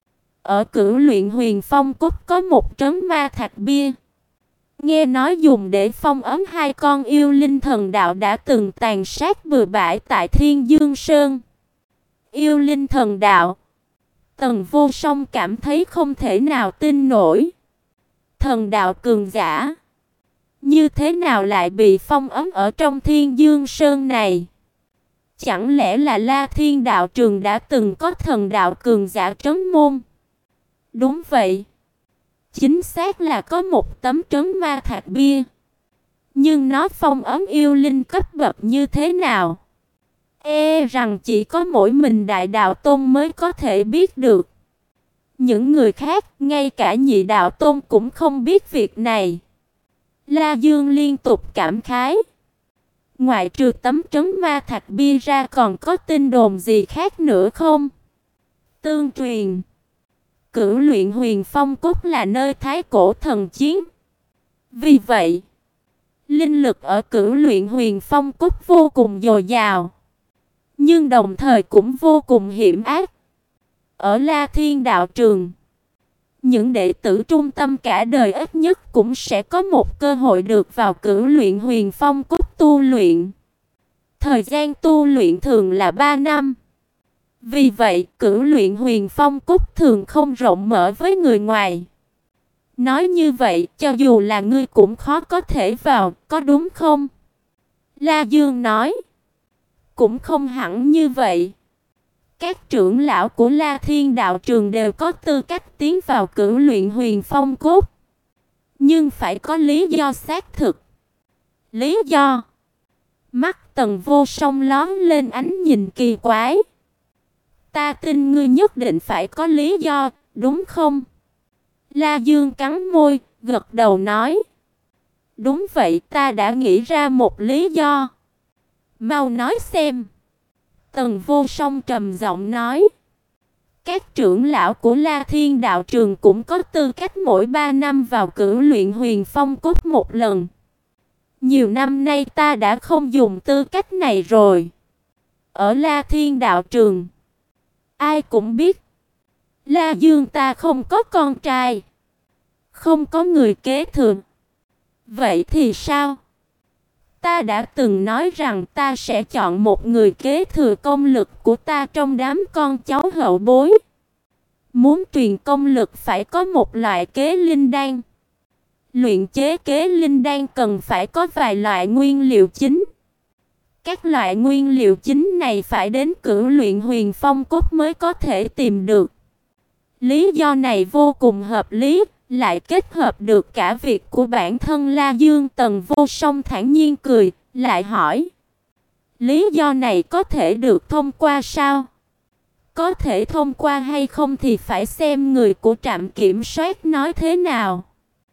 Ở cửu luyện Huyền Phong Cốt có một trấn Ma Thạch Bia, nghe nói dùng để phong ấn hai con yêu linh thần đạo đã từng tàn sát bừa bãi tại Thiên Dương Sơn. Yêu linh thần đạo? Tần Vô Song cảm thấy không thể nào tin nổi. Thần đạo cường giả như thế nào lại bị phong ấn ở trong Thiên Dương Sơn này? Chẳng lẽ là La Thiên Đạo Trường đã từng có thần đạo cường giả trấn môn? Đúng vậy, chính xác là có một tấm trấn ma thạch bia. Nhưng nó phong ấn yêu linh cấp bậc như thế nào? E rằng chỉ có mỗi mình Đại Đạo Tôn mới có thể biết được. Những người khác, ngay cả Nhị Đạo Tôn cũng không biết việc này. La Dương liên tục cảm khái. Ngoại trừ tấm trấn ma thạch bia ra còn có tin đồn gì khác nữa không? Tương truyền, cửu luyện Huyền Phong Cốt là nơi thái cổ thần chiến. Vì vậy, linh lực ở cửu luyện Huyền Phong Cốt vô cùng dồi dào, nhưng đồng thời cũng vô cùng hiểm ác. Ở La Thiên Đạo Trường, những đệ tử trung tâm cả đời ít nhất cũng sẽ có một cơ hội được vào cửu luyện Huyền Phong Cốt tu luyện. Thời gian tu luyện thường là ba năm. Vì vậy, cửu luyện Huyền Phong Cốt thường không rộng mở với người ngoài. Nói như vậy, cho dù là ngươi cũng khó có thể vào, có đúng không? La Dương nói. Cũng không hẳn như vậy. Các trưởng lão của La Thiên Đạo Trường đều có tư cách tiến vào cửu luyện Huyền Phong Cốt, nhưng phải có lý do xác thực. Lý do? Mắt Tần Vô Song lóe lên ánh nhìn kỳ quái. Ta tin ngươi nhất định phải có lý do, đúng không? La Dương cắn môi, gật đầu nói. Đúng vậy, ta đã nghĩ ra một lý do. Mau nói xem. Tần Vô Song trầm giọng nói. Các trưởng lão của La Thiên Đạo Trường cũng có tư cách mỗi ba năm vào cửu luyện Huyền Phong Cốt một lần. Nhiều năm nay ta đã không dùng tư cách này rồi. Ở La Thiên Đạo Trường, ai cũng biết La Dương ta không có con trai, không có người kế thừa. Vậy thì sao? Ta đã từng nói rằng ta sẽ chọn một người kế thừa công lực của ta trong đám con cháu hậu bối. Muốn truyền công lực phải có một loại kế linh đan. Luyện chế kế linh đan cần phải có vài loại nguyên liệu chính. Các loại nguyên liệu chính này phải đến cửu luyện Huyền Phong Cốt mới có thể tìm được. Lý do này vô cùng hợp lý, lại kết hợp được cả việc của bản thân La Dương. Tần Vô Song thản nhiên cười, lại hỏi. Lý do này có thể được thông qua sao? Có thể thông qua hay không thì phải xem người của trạm kiểm soát nói thế nào.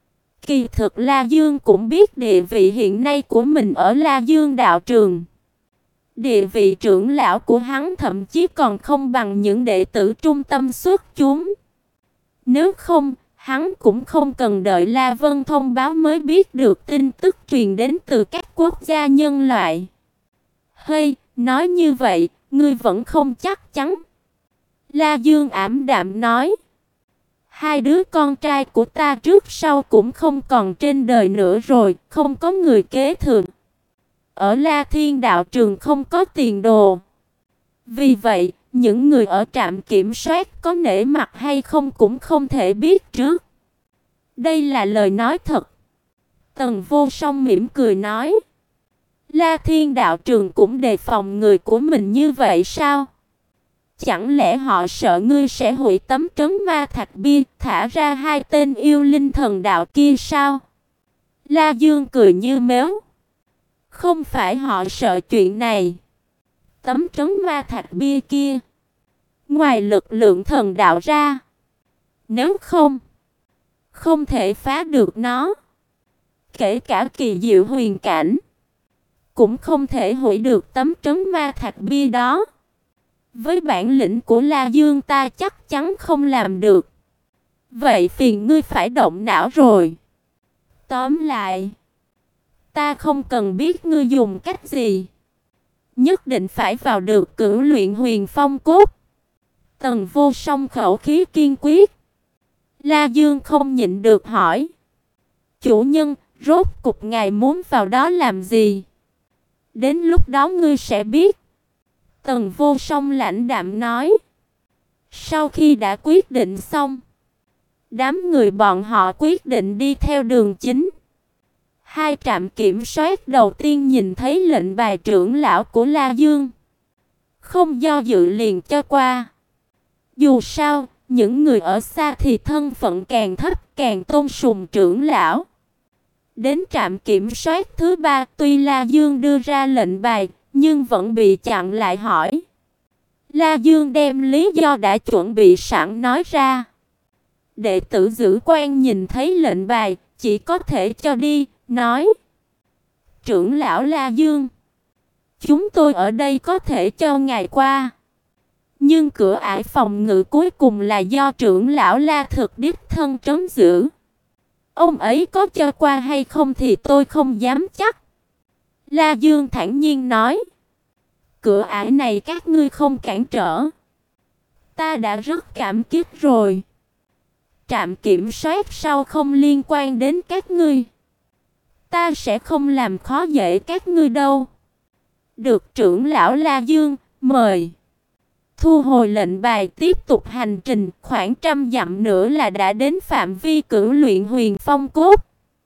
Kỳ thực La Dương cũng biết địa vị hiện nay của mình ở La Dương Đạo Trường. Địa vị trưởng lão của hắn thậm chí còn không bằng những đệ tử trung tâm xuất chúng. Nếu không, hắn cũng không cần đợi La Vân thông báo mới biết được tin tức truyền đến từ các quốc gia nhân loại. Hey, nói như vậy, ngươi vẫn không chắc chắn. La Dương ảm đạm nói. Hai đứa con trai của ta trước sau cũng không còn trên đời nữa rồi, không có người kế thừa. Ở La Thiên đạo trường không có tiền đồ. Vì vậy, những người ở trạm kiểm soát có nể mặt hay không cũng không thể biết trước. Đây là lời nói thật. Tần Vô Song mỉm cười nói. La Thiên đạo trường cũng đề phòng người của mình như vậy sao? Chẳng lẽ họ sợ ngươi sẽ hủy tấm trấn ma thạch bia, thả ra hai tên yêu linh thần đạo kia sao? La Dương cười như mếu. Không phải họ sợ chuyện này. Tấm trấn ma thạch bia kia, ngoài lực lượng thần đạo ra, nếu không, không thể phá được nó. Kể cả kỳ diệu huyền cảnh, cũng không thể hủy được tấm trấn ma thạch bia đó. Với bản lĩnh của La Dương ta chắc chắn không làm được. Vậy phiền ngươi phải động não rồi. Tóm lại, ta không cần biết ngươi dùng cách gì, nhất định phải vào được cửu luyện huyền phong cốt. Tần Vô Song khẩu khí kiên quyết. La Dương không nhịn được hỏi. Chủ nhân, rốt cục ngài muốn vào đó làm gì? Đến lúc đó ngươi sẽ biết. Tần Vô Song lãnh đạm nói. Sau khi đã quyết định xong, đám người bọn họ quyết định đi theo đường chính. Hai trạm kiểm soát đầu tiên nhìn thấy lệnh bài trưởng lão của La Dương, không do dự liền cho qua. Dù sao, những người ở xa thì thân phận càng thấp càng tôn sùng trưởng lão. Đến trạm kiểm soát thứ ba, tuy La Dương đưa ra lệnh bài, nhưng vẫn bị chặn lại hỏi. La Dương đem lý do đã chuẩn bị sẵn nói ra. Đệ tử giữ quan nhìn thấy lệnh bài, chỉ có thể cho đi, nói. Trưởng lão La Dương, chúng tôi ở đây có thể cho ngài qua. Nhưng cửa ải phòng ngự cuối cùng là do trưởng lão La Thực đích thân trấn giữ. Ông ấy có cho qua hay không thì tôi không dám chắc. La Dương thản nhiên nói. Cửa ải này các ngươi không cản trở, ta đã rất cảm kích rồi. Trạm kiểm soát sau không liên quan đến các ngươi, ta sẽ không làm khó dễ các ngươi đâu. Được trưởng lão La Dương, mời. Thu hồi lệnh bài, tiếp tục hành trình, khoảng trăm dặm nữa là đã đến phạm vi cửu luyện huyền phong cốt.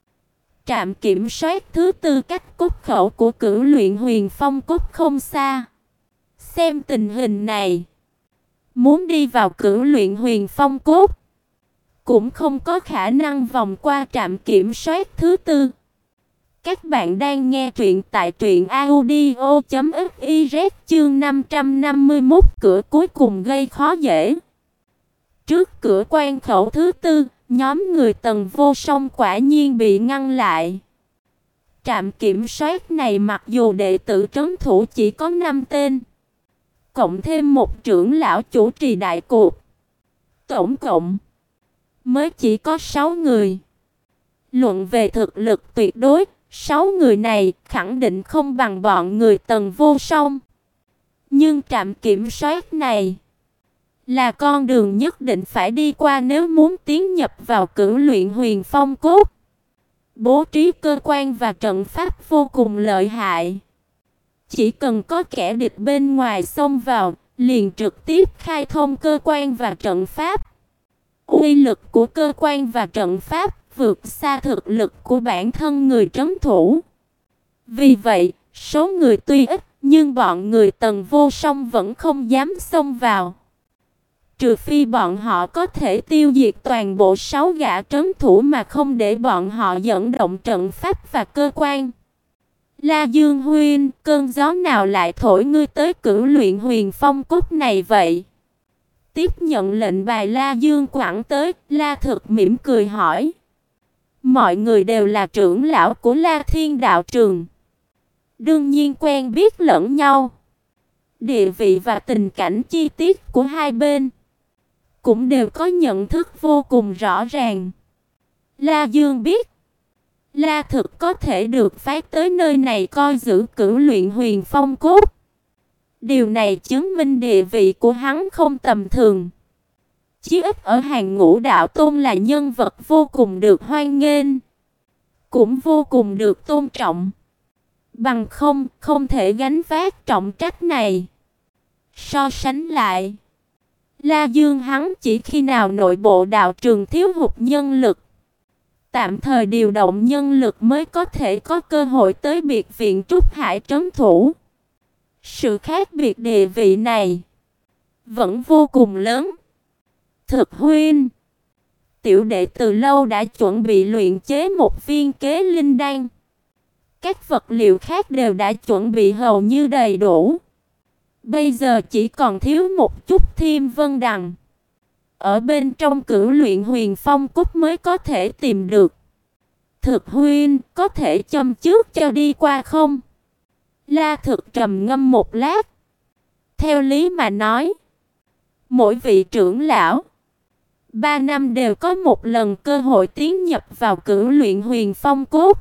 Trạm kiểm soát thứ tư cách cốt khẩu của cửu luyện huyền phong cốt không xa. Xem tình hình này, muốn đi vào cửu luyện huyền phong cốt, cũng không có khả năng vòng qua trạm kiểm soát thứ tư. Các bạn đang nghe truyện tại truyện audio chấm fiz chương năm trăm năm mươi mốt cửa cuối cùng gây khó dễ. Trước cửa quan khẩu thứ tư, nhóm người Tần Vô Song quả nhiên bị ngăn lại. Trạm kiểm soát này mặc dù đệ tử trấn thủ chỉ có năm tên, cộng thêm một trưởng lão chủ trì đại cuộc, tổng cộng mới chỉ có sáu người. Luận về thực lực tuyệt đối, sáu người này khẳng định không bằng bọn người Tần Vô Song. Nhưng trạm kiểm soát này là con đường nhất định phải đi qua nếu muốn tiến nhập vào cửu luyện huyền phong cốt. Bố trí cơ quan và trận pháp vô cùng lợi hại. Chỉ cần có kẻ địch bên ngoài xông vào, liền trực tiếp khai thông cơ quan và trận pháp. Uy lực của cơ quan và trận pháp vượt xa thực lực của bản thân người trấn thủ. Vì vậy, số người tuy ít, nhưng bọn người Tần Vô Song vẫn không dám xông vào. Trừ phi bọn họ có thể tiêu diệt toàn bộ sáu gã trấn thủ mà không để bọn họ dẫn động trận pháp và cơ quan. La Dương huynh, cơn gió nào lại thổi ngươi tới cửu luyện huyền phong cốt này vậy? Tiếp nhận lệnh bài La Dương quẳng tới, La Thực mỉm cười hỏi. Mọi người đều là trưởng lão của La Thiên đạo trường, đương nhiên quen biết lẫn nhau. Địa vị và tình cảnh chi tiết của hai bên cũng đều có nhận thức vô cùng rõ ràng. La Dương biết, La Thực có thể được phái tới nơi này coi giữ cửu luyện huyền phong cốt. Điều này chứng minh địa vị của hắn không tầm thường. Chí ít ở hàng ngũ đạo tôn là nhân vật vô cùng được hoan nghênh, cũng vô cùng được tôn trọng. Bằng không, không thể gánh vác trọng trách này. So sánh lại, La Dương hắn chỉ khi nào nội bộ đạo trường thiếu hụt nhân lực, tạm thời điều động nhân lực mới có thể có cơ hội tới biệt viện Trúc Hải trấn thủ. Sự khác biệt địa vị này vẫn vô cùng lớn. Thực huynh, tiểu đệ từ lâu đã chuẩn bị luyện chế một viên kế linh đan. Các vật liệu khác đều đã chuẩn bị hầu như đầy đủ. Bây giờ chỉ còn thiếu một chút Thiên Vân Đằng. Ở bên trong cửu luyện huyền phong cốt mới có thể tìm được. Thực huynh, có thể châm trước cho đi qua không? La Thực trầm ngâm một lát. Theo lý mà nói, mỗi vị trưởng lão ba năm đều có một lần cơ hội tiến nhập vào cửu luyện huyền phong cốt.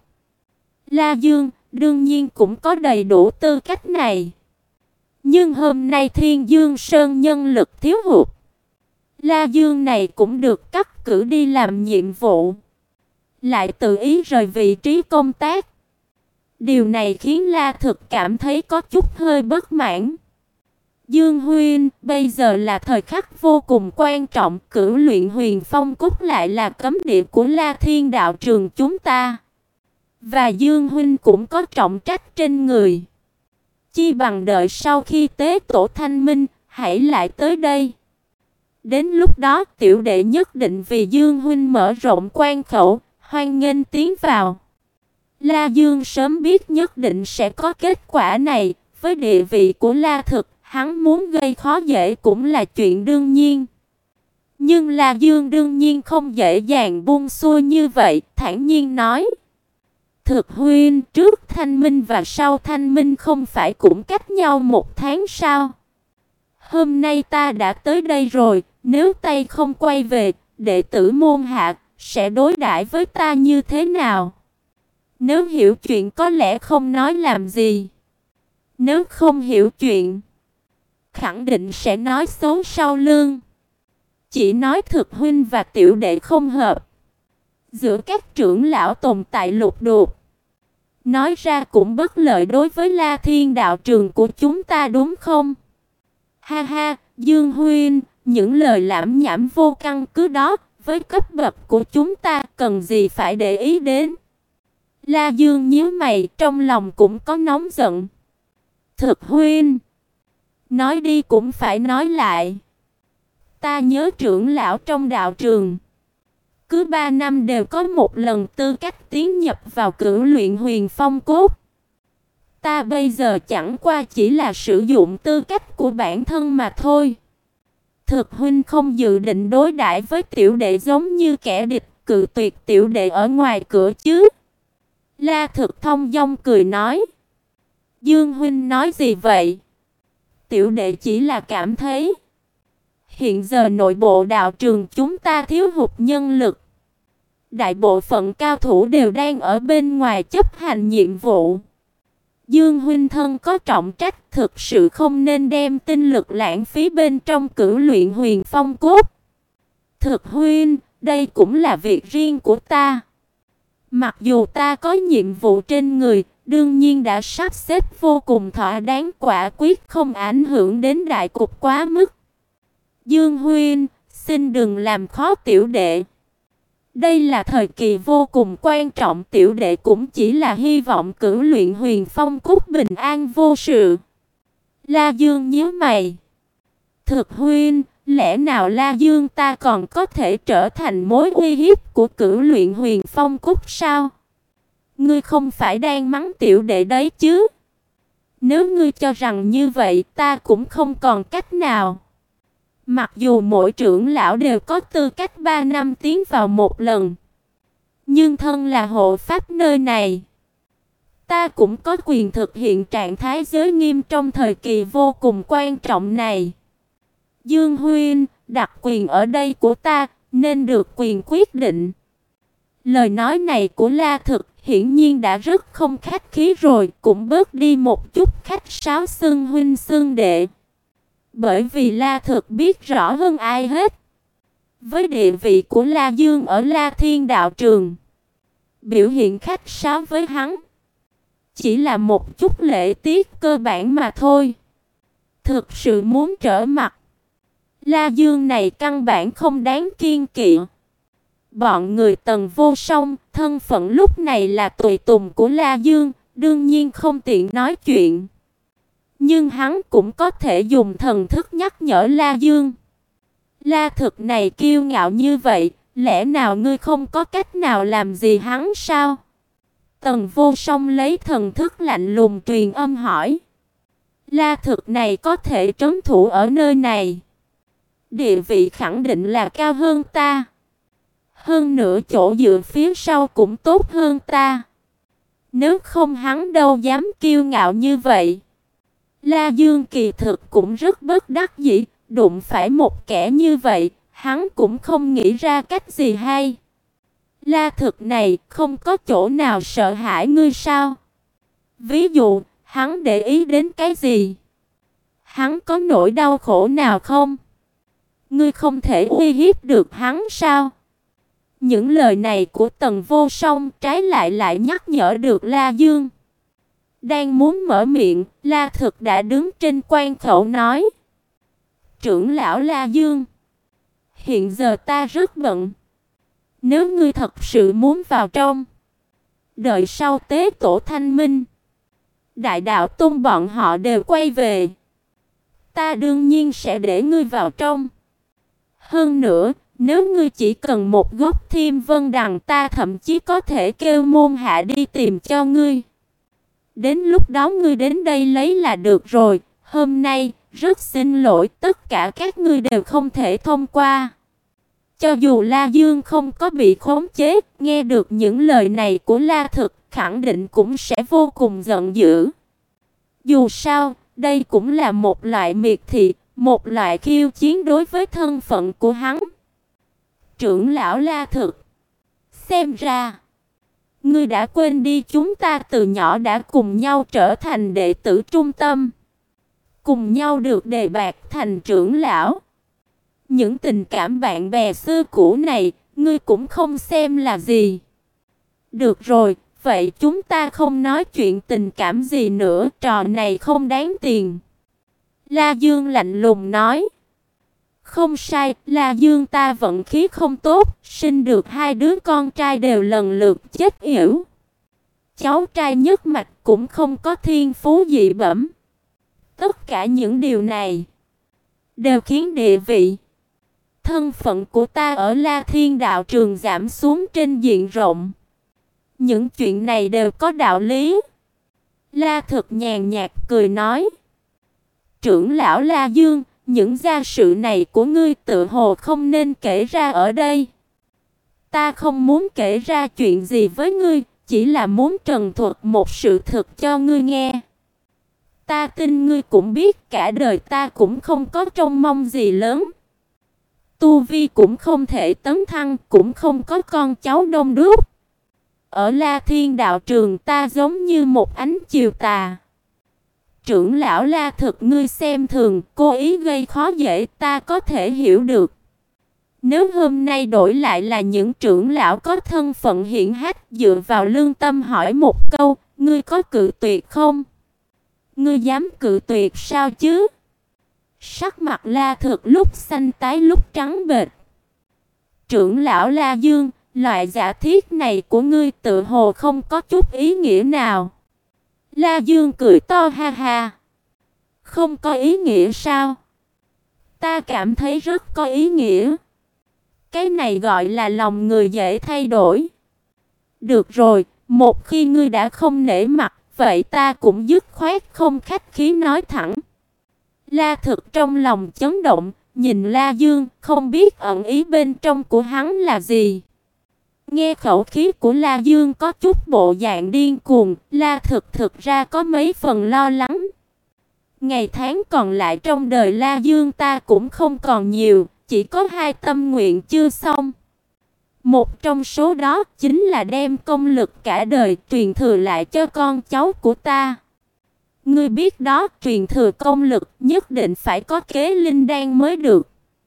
La Dương đương nhiên cũng có đầy đủ tư cách này. Nhưng hôm nay Thiên Dương Sơn nhân lực thiếu hụt, La Dương này cũng được cắt cử đi làm nhiệm vụ, lại tự ý rời vị trí công tác. Điều này khiến La Thực cảm thấy có chút hơi bất mãn. Dương huynh, bây giờ là thời khắc vô cùng quan trọng, cửu luyện huyền phong cốt lại là cấm địa của La Thiên đạo trường chúng ta. Và Dương huynh cũng có trọng trách trên người. Chi bằng đợi sau khi tế tổ thanh minh, hãy lại tới đây. Đến lúc đó tiểu đệ nhất định vì Dương huynh mở rộng quan khẩu, hoan nghênh tiến vào. La Dương sớm biết nhất định sẽ có kết quả này, với địa vị của La Thực, hắn muốn gây khó dễ cũng là chuyện đương nhiên. Nhưng La Dương đương nhiên không dễ dàng buông xuôi như vậy, thản nhiên nói: Thực huynh, trước thanh minh và sau thanh minh không phải cũng cách nhau một tháng sao? Hôm nay ta đã tới đây rồi, nếu tay không quay về, đệ tử môn hạ sẽ đối đãi với ta như thế nào? Nếu hiểu chuyện có lẽ không nói làm gì. Nếu không hiểu chuyện, khẳng định sẽ nói xấu sau lưng. Chỉ nói Thực huynh và tiểu đệ không hợp, giữa các trưởng lão tồn tại lục đục, nói ra cũng bất lợi đối với La Thiên đạo trường của chúng ta đúng không? Ha ha, Dương huynh, những lời lảm nhảm vô căn cứ đó, với cấp bậc của chúng ta cần gì phải để ý đến? La Dương nhíu mày, trong lòng cũng có nóng giận. Thực huynh, nói đi cũng phải nói lại. Ta nhớ trưởng lão trong đạo trường, cứ ba năm đều có một lần tư cách tiến nhập vào cửu luyện huyền phong cốt. Ta bây giờ chẳng qua chỉ là sử dụng tư cách của bản thân mà thôi. Thực huynh không dự định đối đãi với tiểu đệ giống như kẻ địch, cự tuyệt tiểu đệ ở ngoài cửa chứ? La Thực thông dong cười nói. Dương huynh nói gì vậy? Tiểu đệ chỉ là cảm thấy hiện giờ nội bộ đạo trường chúng ta thiếu hụt nhân lực. Đại bộ phận cao thủ đều đang ở bên ngoài chấp hành nhiệm vụ. Dương huynh thân có trọng trách, thực sự không nên đem tinh lực lãng phí bên trong cửu luyện huyền phong cốt. Thực huynh, đây cũng là việc riêng của ta. Mặc dù ta có nhiệm vụ trên người, đương nhiên đã sắp xếp vô cùng thỏa đáng, quả quyết không ảnh hưởng đến đại cục quá mức. Dương huynh, xin đừng làm khó tiểu đệ. Đây là thời kỳ vô cùng quan trọng, tiểu đệ cũng chỉ là hy vọng cửu luyện huyền phong cốt bình an vô sự. La Dương nhíu mày. Thực huynh, lẽ nào La Dương ta còn có thể trở thành mối uy hiếp của cửu luyện huyền phong cốt sao? Ngươi không phải đang mắng tiểu đệ đấy chứ? Nếu ngươi cho rằng như vậy, ta cũng không còn cách nào. Mặc dù mỗi trưởng lão đều có tư cách ba năm tiến vào một lần, nhưng thân là hộ pháp nơi này, ta cũng có quyền thực hiện trạng thái giới nghiêm trong thời kỳ vô cùng quan trọng này. Dương huynh, đặc quyền ở đây của ta, nên được quyền quyết định. Lời nói này của La Thực hiển nhiên đã rất không khách khí rồi, cũng bớt đi một chút khách sáo xưng huynh xưng đệ. Bởi vì La Thực biết rõ hơn ai hết, với địa vị của La Dương ở La Thiên đạo trường, biểu hiện khách sáo với hắn chỉ là một chút lễ tiết cơ bản mà thôi. Thực sự muốn trở mặt, La Dương này căn bản không đáng kiêng kỵ. Bọn người Tần Vô Song, thân phận lúc này là tùy tùng của La Dương, đương nhiên không tiện nói chuyện. Nhưng hắn cũng có thể dùng thần thức nhắc nhở La Dương. La Thực này kiêu ngạo như vậy, lẽ nào ngươi không có cách nào làm gì hắn sao? Tần Vô Song lấy thần thức lạnh lùng truyền âm hỏi. La Thực này có thể trấn thủ ở nơi này, địa vị khẳng định là cao hơn ta. Hơn nữa chỗ dựa phía sau cũng tốt hơn ta. Nếu không hắn đâu dám kiêu ngạo như vậy. La Dương kỳ thực cũng rất bất đắc dĩ, đụng phải một kẻ như vậy, hắn cũng không nghĩ ra cách gì hay. La Thực này không có chỗ nào sợ hãi ngươi sao? Ví dụ, hắn để ý đến cái gì? Hắn có nỗi đau khổ nào không? Ngươi không thể uy hiếp được hắn sao? Những lời này của Tần Vô Song trái lại lại nhắc nhở được La Dương. Đang muốn mở miệng, La Thực đã đứng trên quan khẩu nói. Trưởng lão La Dương, hiện giờ ta rất bận. Nếu ngươi thật sự muốn vào trong, đợi sau tế tổ thanh minh, đại đạo tôn bọn họ đều quay về, ta đương nhiên sẽ để ngươi vào trong. Hơn nữa, nếu ngươi chỉ cần một gốc Thiên Vân Đằng, ta thậm chí có thể kêu môn hạ đi tìm cho ngươi. Đến lúc đó ngươi đến đây lấy là được rồi. Hôm nay, rất xin lỗi, tất cả các ngươi đều không thể thông qua. Cho dù La Dương không có bị khống chế, nghe được những lời này của La Thực, khẳng định cũng sẽ vô cùng giận dữ. Dù sao, đây cũng là một loại miệt thị, một loại khiêu chiến đối với thân phận của hắn. Trưởng lão La Thực, xem ra ngươi đã quên đi chúng ta từ nhỏ đã cùng nhau trở thành đệ tử trung tâm, cùng nhau được đề bạt thành trưởng lão. Những tình cảm bạn bè xưa cũ này, ngươi cũng không xem là gì. Được rồi, vậy chúng ta không nói chuyện tình cảm gì nữa, trò này không đáng tiền. La Dương lạnh lùng nói. Không sai, La Dương ta vận khí không tốt, sinh được hai đứa con trai đều lần lượt chết yểu. Cháu trai nhất mạch cũng không có thiên phú dị bẩm. Tất cả những điều này đều khiến địa vị, thân phận của ta ở La Thiên đạo trường giảm xuống trên diện rộng. Những chuyện này đều có đạo lý. La Thực nhàn nhạt cười nói. Trưởng lão La Dương, những gia sự này của ngươi tự hồ không nên kể ra ở đây. Ta không muốn kể ra chuyện gì với ngươi, chỉ là muốn trần thuật một sự thật cho ngươi nghe. Ta tin ngươi cũng biết cả đời ta cũng không có trông mong gì lớn. Tu vi cũng không thể tấn thăng, cũng không có con cháu đông đúc. Ở La Thiên đạo trường ta giống như một ánh chiều tà. Trưởng lão La Thực ngươi xem thường, cố ý gây khó dễ, ta có thể hiểu được. Nếu hôm nay đổi lại là những trưởng lão có thân phận hiển hách, dựa vào lương tâm hỏi một câu, ngươi có cự tuyệt không? Ngươi dám cự tuyệt sao chứ? Sắc mặt La Thực lúc xanh tái lúc trắng bệch. Trưởng lão La Dương, loại giả thiết này của ngươi tự hồ không có chút ý nghĩa nào. La Dương cười to ha ha. Không có ý nghĩa sao? Ta cảm thấy rất có ý nghĩa. Cái này gọi là lòng người dễ thay đổi. Được rồi, một khi ngươi đã không nể mặt, vậy ta cũng dứt khoát không khách khí nói thẳng. La Thực trong lòng chấn động, nhìn La Dương, không biết ẩn ý bên trong của hắn là gì. Nghe khẩu khí của La Dương có chút bộ dạng điên cuồng, La Thực thực ra có mấy phần lo lắng. Ngày tháng còn lại trong đời La Dương ta cũng không còn nhiều, chỉ có hai tâm nguyện chưa xong. Một trong số đó chính là đem công lực cả đời truyền thừa lại cho con cháu của ta. Ngươi biết đó, truyền thừa công lực nhất định phải có kế linh đan mới được.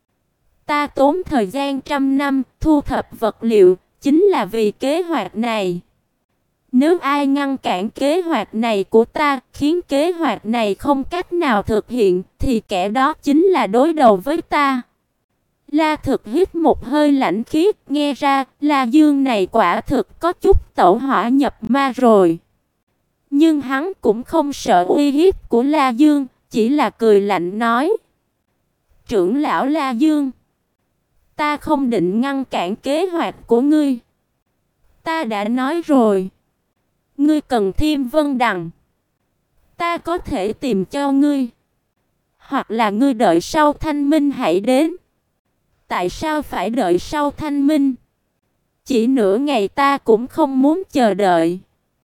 Ta tốn thời gian trăm năm thu thập vật liệu chính là vì kế hoạch này. Nếu ai ngăn cản kế hoạch này của ta, khiến kế hoạch này không cách nào thực hiện, thì kẻ đó chính là đối đầu với ta. La Thực hít một hơi lạnh khiết, nghe ra La Dương này quả thực có chút tẩu hỏa nhập ma rồi. Nhưng hắn cũng không sợ uy hiếp của La Dương, chỉ là cười lạnh nói: "Trưởng lão La Dương, ta không định ngăn cản kế hoạch của ngươi. Ta đã nói rồi, ngươi cần Thiêm Vân Đằng, ta có thể tìm cho ngươi. Hoặc là ngươi đợi sau thanh minh hãy đến." Tại sao phải đợi sau thanh minh? Chỉ nửa ngày ta cũng không muốn chờ đợi.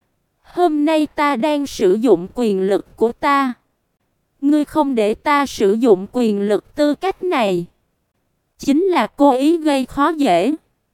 Hôm nay ta đang sử dụng quyền lực của ta. Ngươi không để ta sử dụng quyền lực tư cách này, chính là cố ý gây khó dễ,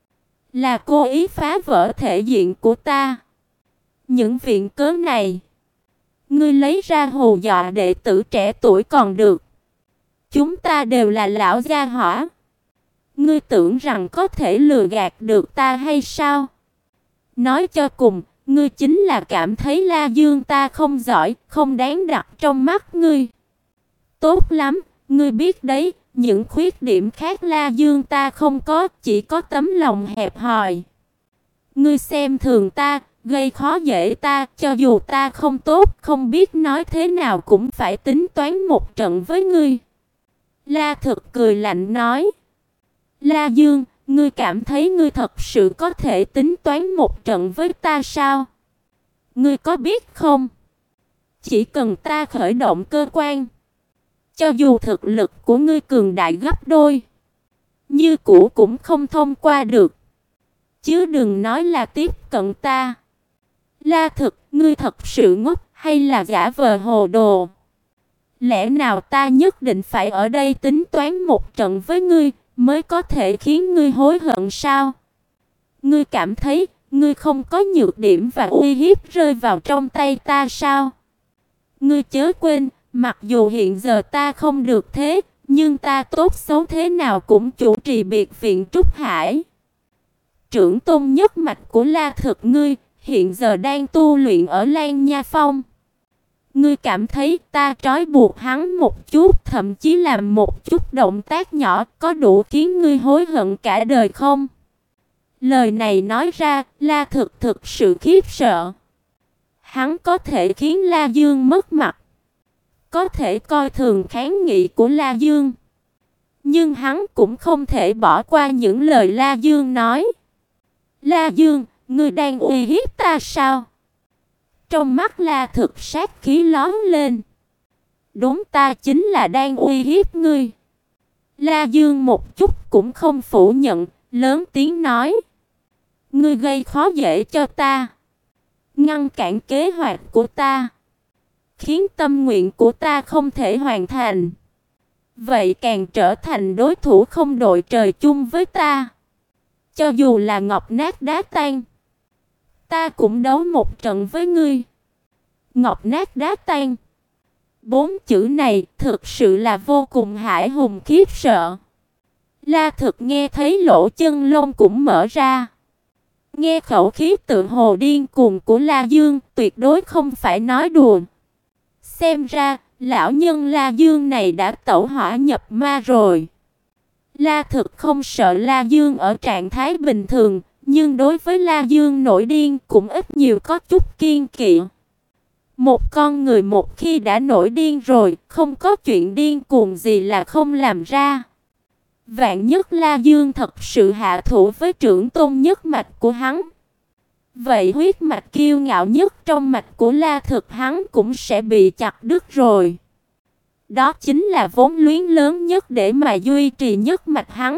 là cố ý phá vỡ thể diện của ta. Những viện cớ này, ngươi lấy ra hù dọa đệ tử trẻ tuổi còn được. Chúng ta đều là lão gia hỏa. Ngươi tưởng rằng có thể lừa gạt được ta hay sao? Nói cho cùng, ngươi chính là cảm thấy La Dương ta không giỏi, không đáng đặt trong mắt ngươi. Tốt lắm, ngươi biết đấy, những khuyết điểm khác La Dương ta không có, chỉ có tấm lòng hẹp hòi. Ngươi xem thường ta, gây khó dễ ta, cho dù ta không tốt, không biết nói thế nào cũng phải tính toán một trận với ngươi. La Thực cười lạnh nói: La Dương, ngươi cảm thấy ngươi thật sự có thể tính toán một trận với ta sao? Ngươi có biết không? Chỉ cần ta khởi động cơ quan, cho dù thực lực của ngươi cường đại gấp đôi, như cũ cũng không thông qua được. Chứ đừng nói là tiếp cận ta. La Thực, ngươi thật sự ngốc hay là giả vờ hồ đồ? Lẽ nào ta nhất định phải ở đây tính toán một trận với ngươi mới có thể khiến ngươi hối hận sao? Ngươi cảm thấy ngươi không có nhược điểm và uy hiếp rơi vào trong tay ta sao? Ngươi chớ quên, mặc dù hiện giờ ta không được thế, nhưng ta tốt xấu thế nào cũng chủ trì biệt viện Trúc Hải. Trưởng tôn nhất mạch của La Thực ngươi hiện giờ đang tu luyện ở Lan Nha Phong. Ngươi cảm thấy ta trói buộc hắn một chút, thậm chí làm một chút động tác nhỏ có đủ khiến ngươi hối hận cả đời không? Lời này nói ra, La Thực thực sự khiếp sợ. Hắn có thể khiến La Dương mất mặt, có thể coi thường kháng nghị của La Dương, nhưng hắn cũng không thể bỏ qua những lời La Dương nói. La Dương, ngươi đang uy hiếp ta sao? Trong mắt La Thực sát khí lóe lên. Đúng, ta chính là đang uy hiếp ngươi. La Dương một chút cũng không phủ nhận, lớn tiếng nói: Ngươi gây khó dễ cho ta, ngăn cản kế hoạch của ta, khiến tâm nguyện của ta không thể hoàn thành. Vậy càng trở thành đối thủ không đội trời chung với ta. Cho dù là ngọc nát đá tan, ta cũng đấu một trận với ngươi. Ngọc nát đá tan, bốn chữ này thực sự là vô cùng hãi hùng khiếp sợ. La Thực nghe thấy lỗ chân lông cũng mở ra. Nghe khẩu khí tự hồ điên cuồng của La Dương, tuyệt đối không phải nói đùa. Xem ra, lão nhân La Dương này đã tẩu hỏa nhập ma rồi. La Thực không sợ La Dương ở trạng thái bình thường, nhưng đối với La Dương nổi điên cũng ít nhiều có chút kiêng kỵ. Một con người một khi đã nổi điên rồi, không có chuyện điên cuồng gì là không làm ra. Vạn nhất La Dương thật sự hạ thủ với trưởng tôn nhất mạch của hắn, vậy huyết mạch kiêu ngạo nhất trong mạch của La Thực hắn cũng sẽ bị chặt đứt rồi. Đó chính là vốn liếng lớn nhất để mà duy trì nhất mạch hắn.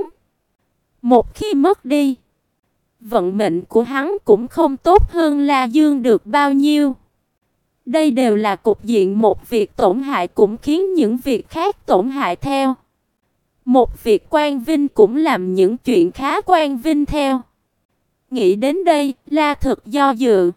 Một khi mất đi, vận mệnh của hắn cũng không tốt hơn La Dương được bao nhiêu. Đây đều là cục diện, một việc tổn hại cũng khiến những việc khác tổn hại theo. Một việc quan vinh cũng làm những chuyện khá quan vinh theo. Nghĩ đến đây, La Thực do dự.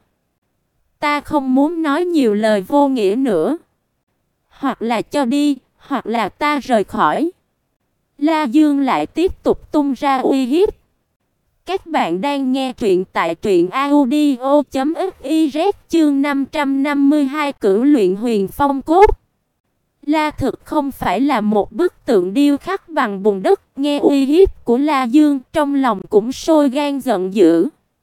Ta không muốn nói nhiều lời vô nghĩa nữa. Hoặc là cho đi, hoặc là ta rời khỏi. La Dương lại tiếp tục tung ra uy hiếp. Các bạn đang nghe truyện tại truyện audio chấm fiz chương năm trăm năm mươi hai Cửu luyện huyền phong cốt. La Thực không phải là một bức tượng điêu khắc bằng bùn đất, nghe uy hiếp của La Dương trong lòng cũng sôi gan giận dữ.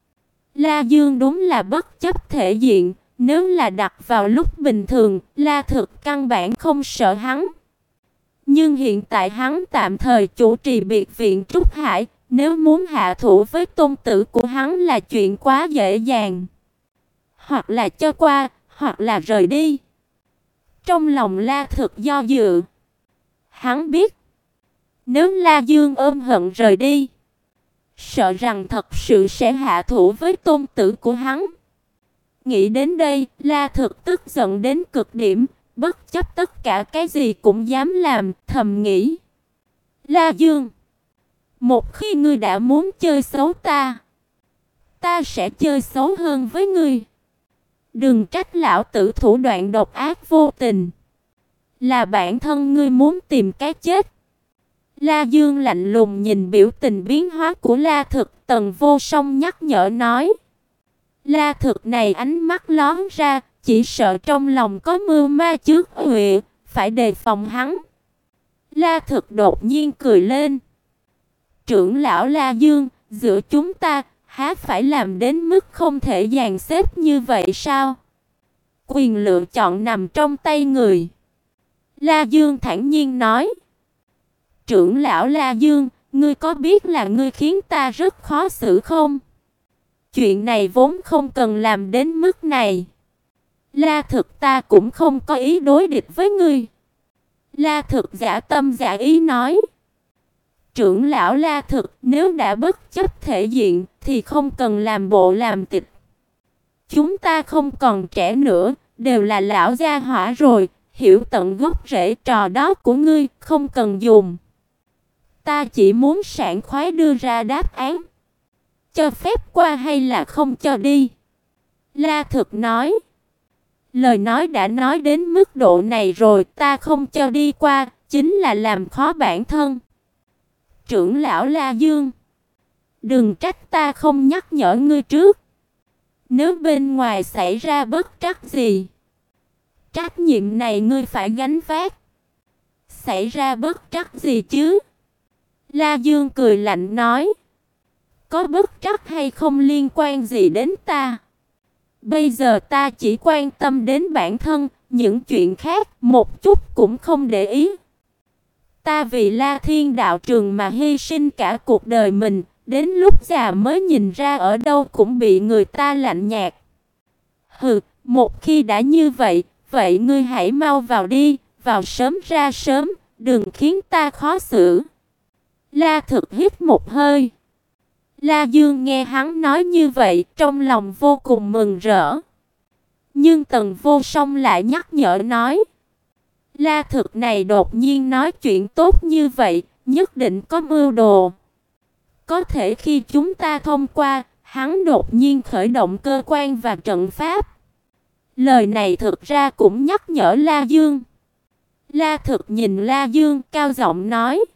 La Dương đúng là bất chấp thể diện, nếu là đặt vào lúc bình thường, La Thực căn bản không sợ hắn. Nhưng hiện tại hắn tạm thời chủ trì biệt viện Trúc Hải, nếu muốn hạ thủ với tôn tử của hắn là chuyện quá dễ dàng. Hoặc là cho qua, hoặc là rời đi. Trong lòng La Thực do dự. Hắn biết, nếu La Dương ôm hận rời đi, sợ rằng thật sự sẽ hạ thủ với tôn tử của hắn. Nghĩ đến đây, La Thực tức giận đến cực điểm, bất chấp tất cả cái gì cũng dám làm, thầm nghĩ. La Dương, một khi ngươi đã muốn chơi xấu ta, ta sẽ chơi xấu hơn với ngươi. Đừng trách lão tử thủ đoạn độc ác vô tình. Là bản thân ngươi muốn tìm cái chết. La Dương lạnh lùng nhìn biểu tình biến hóa của La Thực, Tần Vô Song nhắc nhở nói. La Thực này ánh mắt lóe ra, chỉ sợ trong lòng có mưu ma trước huệ, phải đề phòng hắn. La Thực đột nhiên cười lên. Trưởng lão La Dương, giữa chúng ta há phải làm đến mức không thể dàn xếp như vậy sao? Quyền lựa chọn nằm trong tay người. La Dương thản nhiên nói. Trưởng lão La Dương, ngươi có biết là ngươi khiến ta rất khó xử không? Chuyện này vốn không cần làm đến mức này. La Thực ta cũng không có ý đối địch với ngươi. La Thực giả tâm giả ý nói. Trưởng lão La Thực, nếu đã bất chấp thể diện thì không cần làm bộ làm tịch. Chúng ta không còn trẻ nữa, đều là lão gia hỏa rồi, hiểu tận gốc rễ, trò đó của ngươi không cần dùng. Ta chỉ muốn sảng khoái đưa ra đáp án. Cho phép qua hay là không cho đi? La Thực nói. Lời nói đã nói đến mức độ này rồi, ta không cho đi qua, chính là làm khó bản thân. Trưởng lão La Dương, đừng trách ta không nhắc nhở ngươi trước. Nếu bên ngoài xảy ra bất trắc gì, trách nhiệm này ngươi phải gánh vác. Xảy ra bất trắc gì chứ? La Dương cười lạnh nói. Có bất trắc hay không liên quan gì đến ta. Bây giờ ta chỉ quan tâm đến bản thân, những chuyện khác một chút cũng không để ý. Ta vì La Thiên đạo trường mà hy sinh cả cuộc đời mình, đến lúc già mới nhìn ra ở đâu cũng bị người ta lạnh nhạt. Hừ, một khi đã như vậy, vậy ngươi hãy mau vào đi, vào sớm ra sớm, đừng khiến ta khó xử. La Thực hít một hơi. La Dương nghe hắn nói như vậy, trong lòng vô cùng mừng rỡ. Nhưng Tần Vô Song lại nhắc nhở nói. La Thực này đột nhiên nói chuyện tốt như vậy, nhất định có mưu đồ. Có thể khi chúng ta thông qua, hắn đột nhiên khởi động cơ quan và trận pháp. Lời này thực ra cũng nhắc nhở La Dương. La Thực nhìn La Dương cao giọng nói.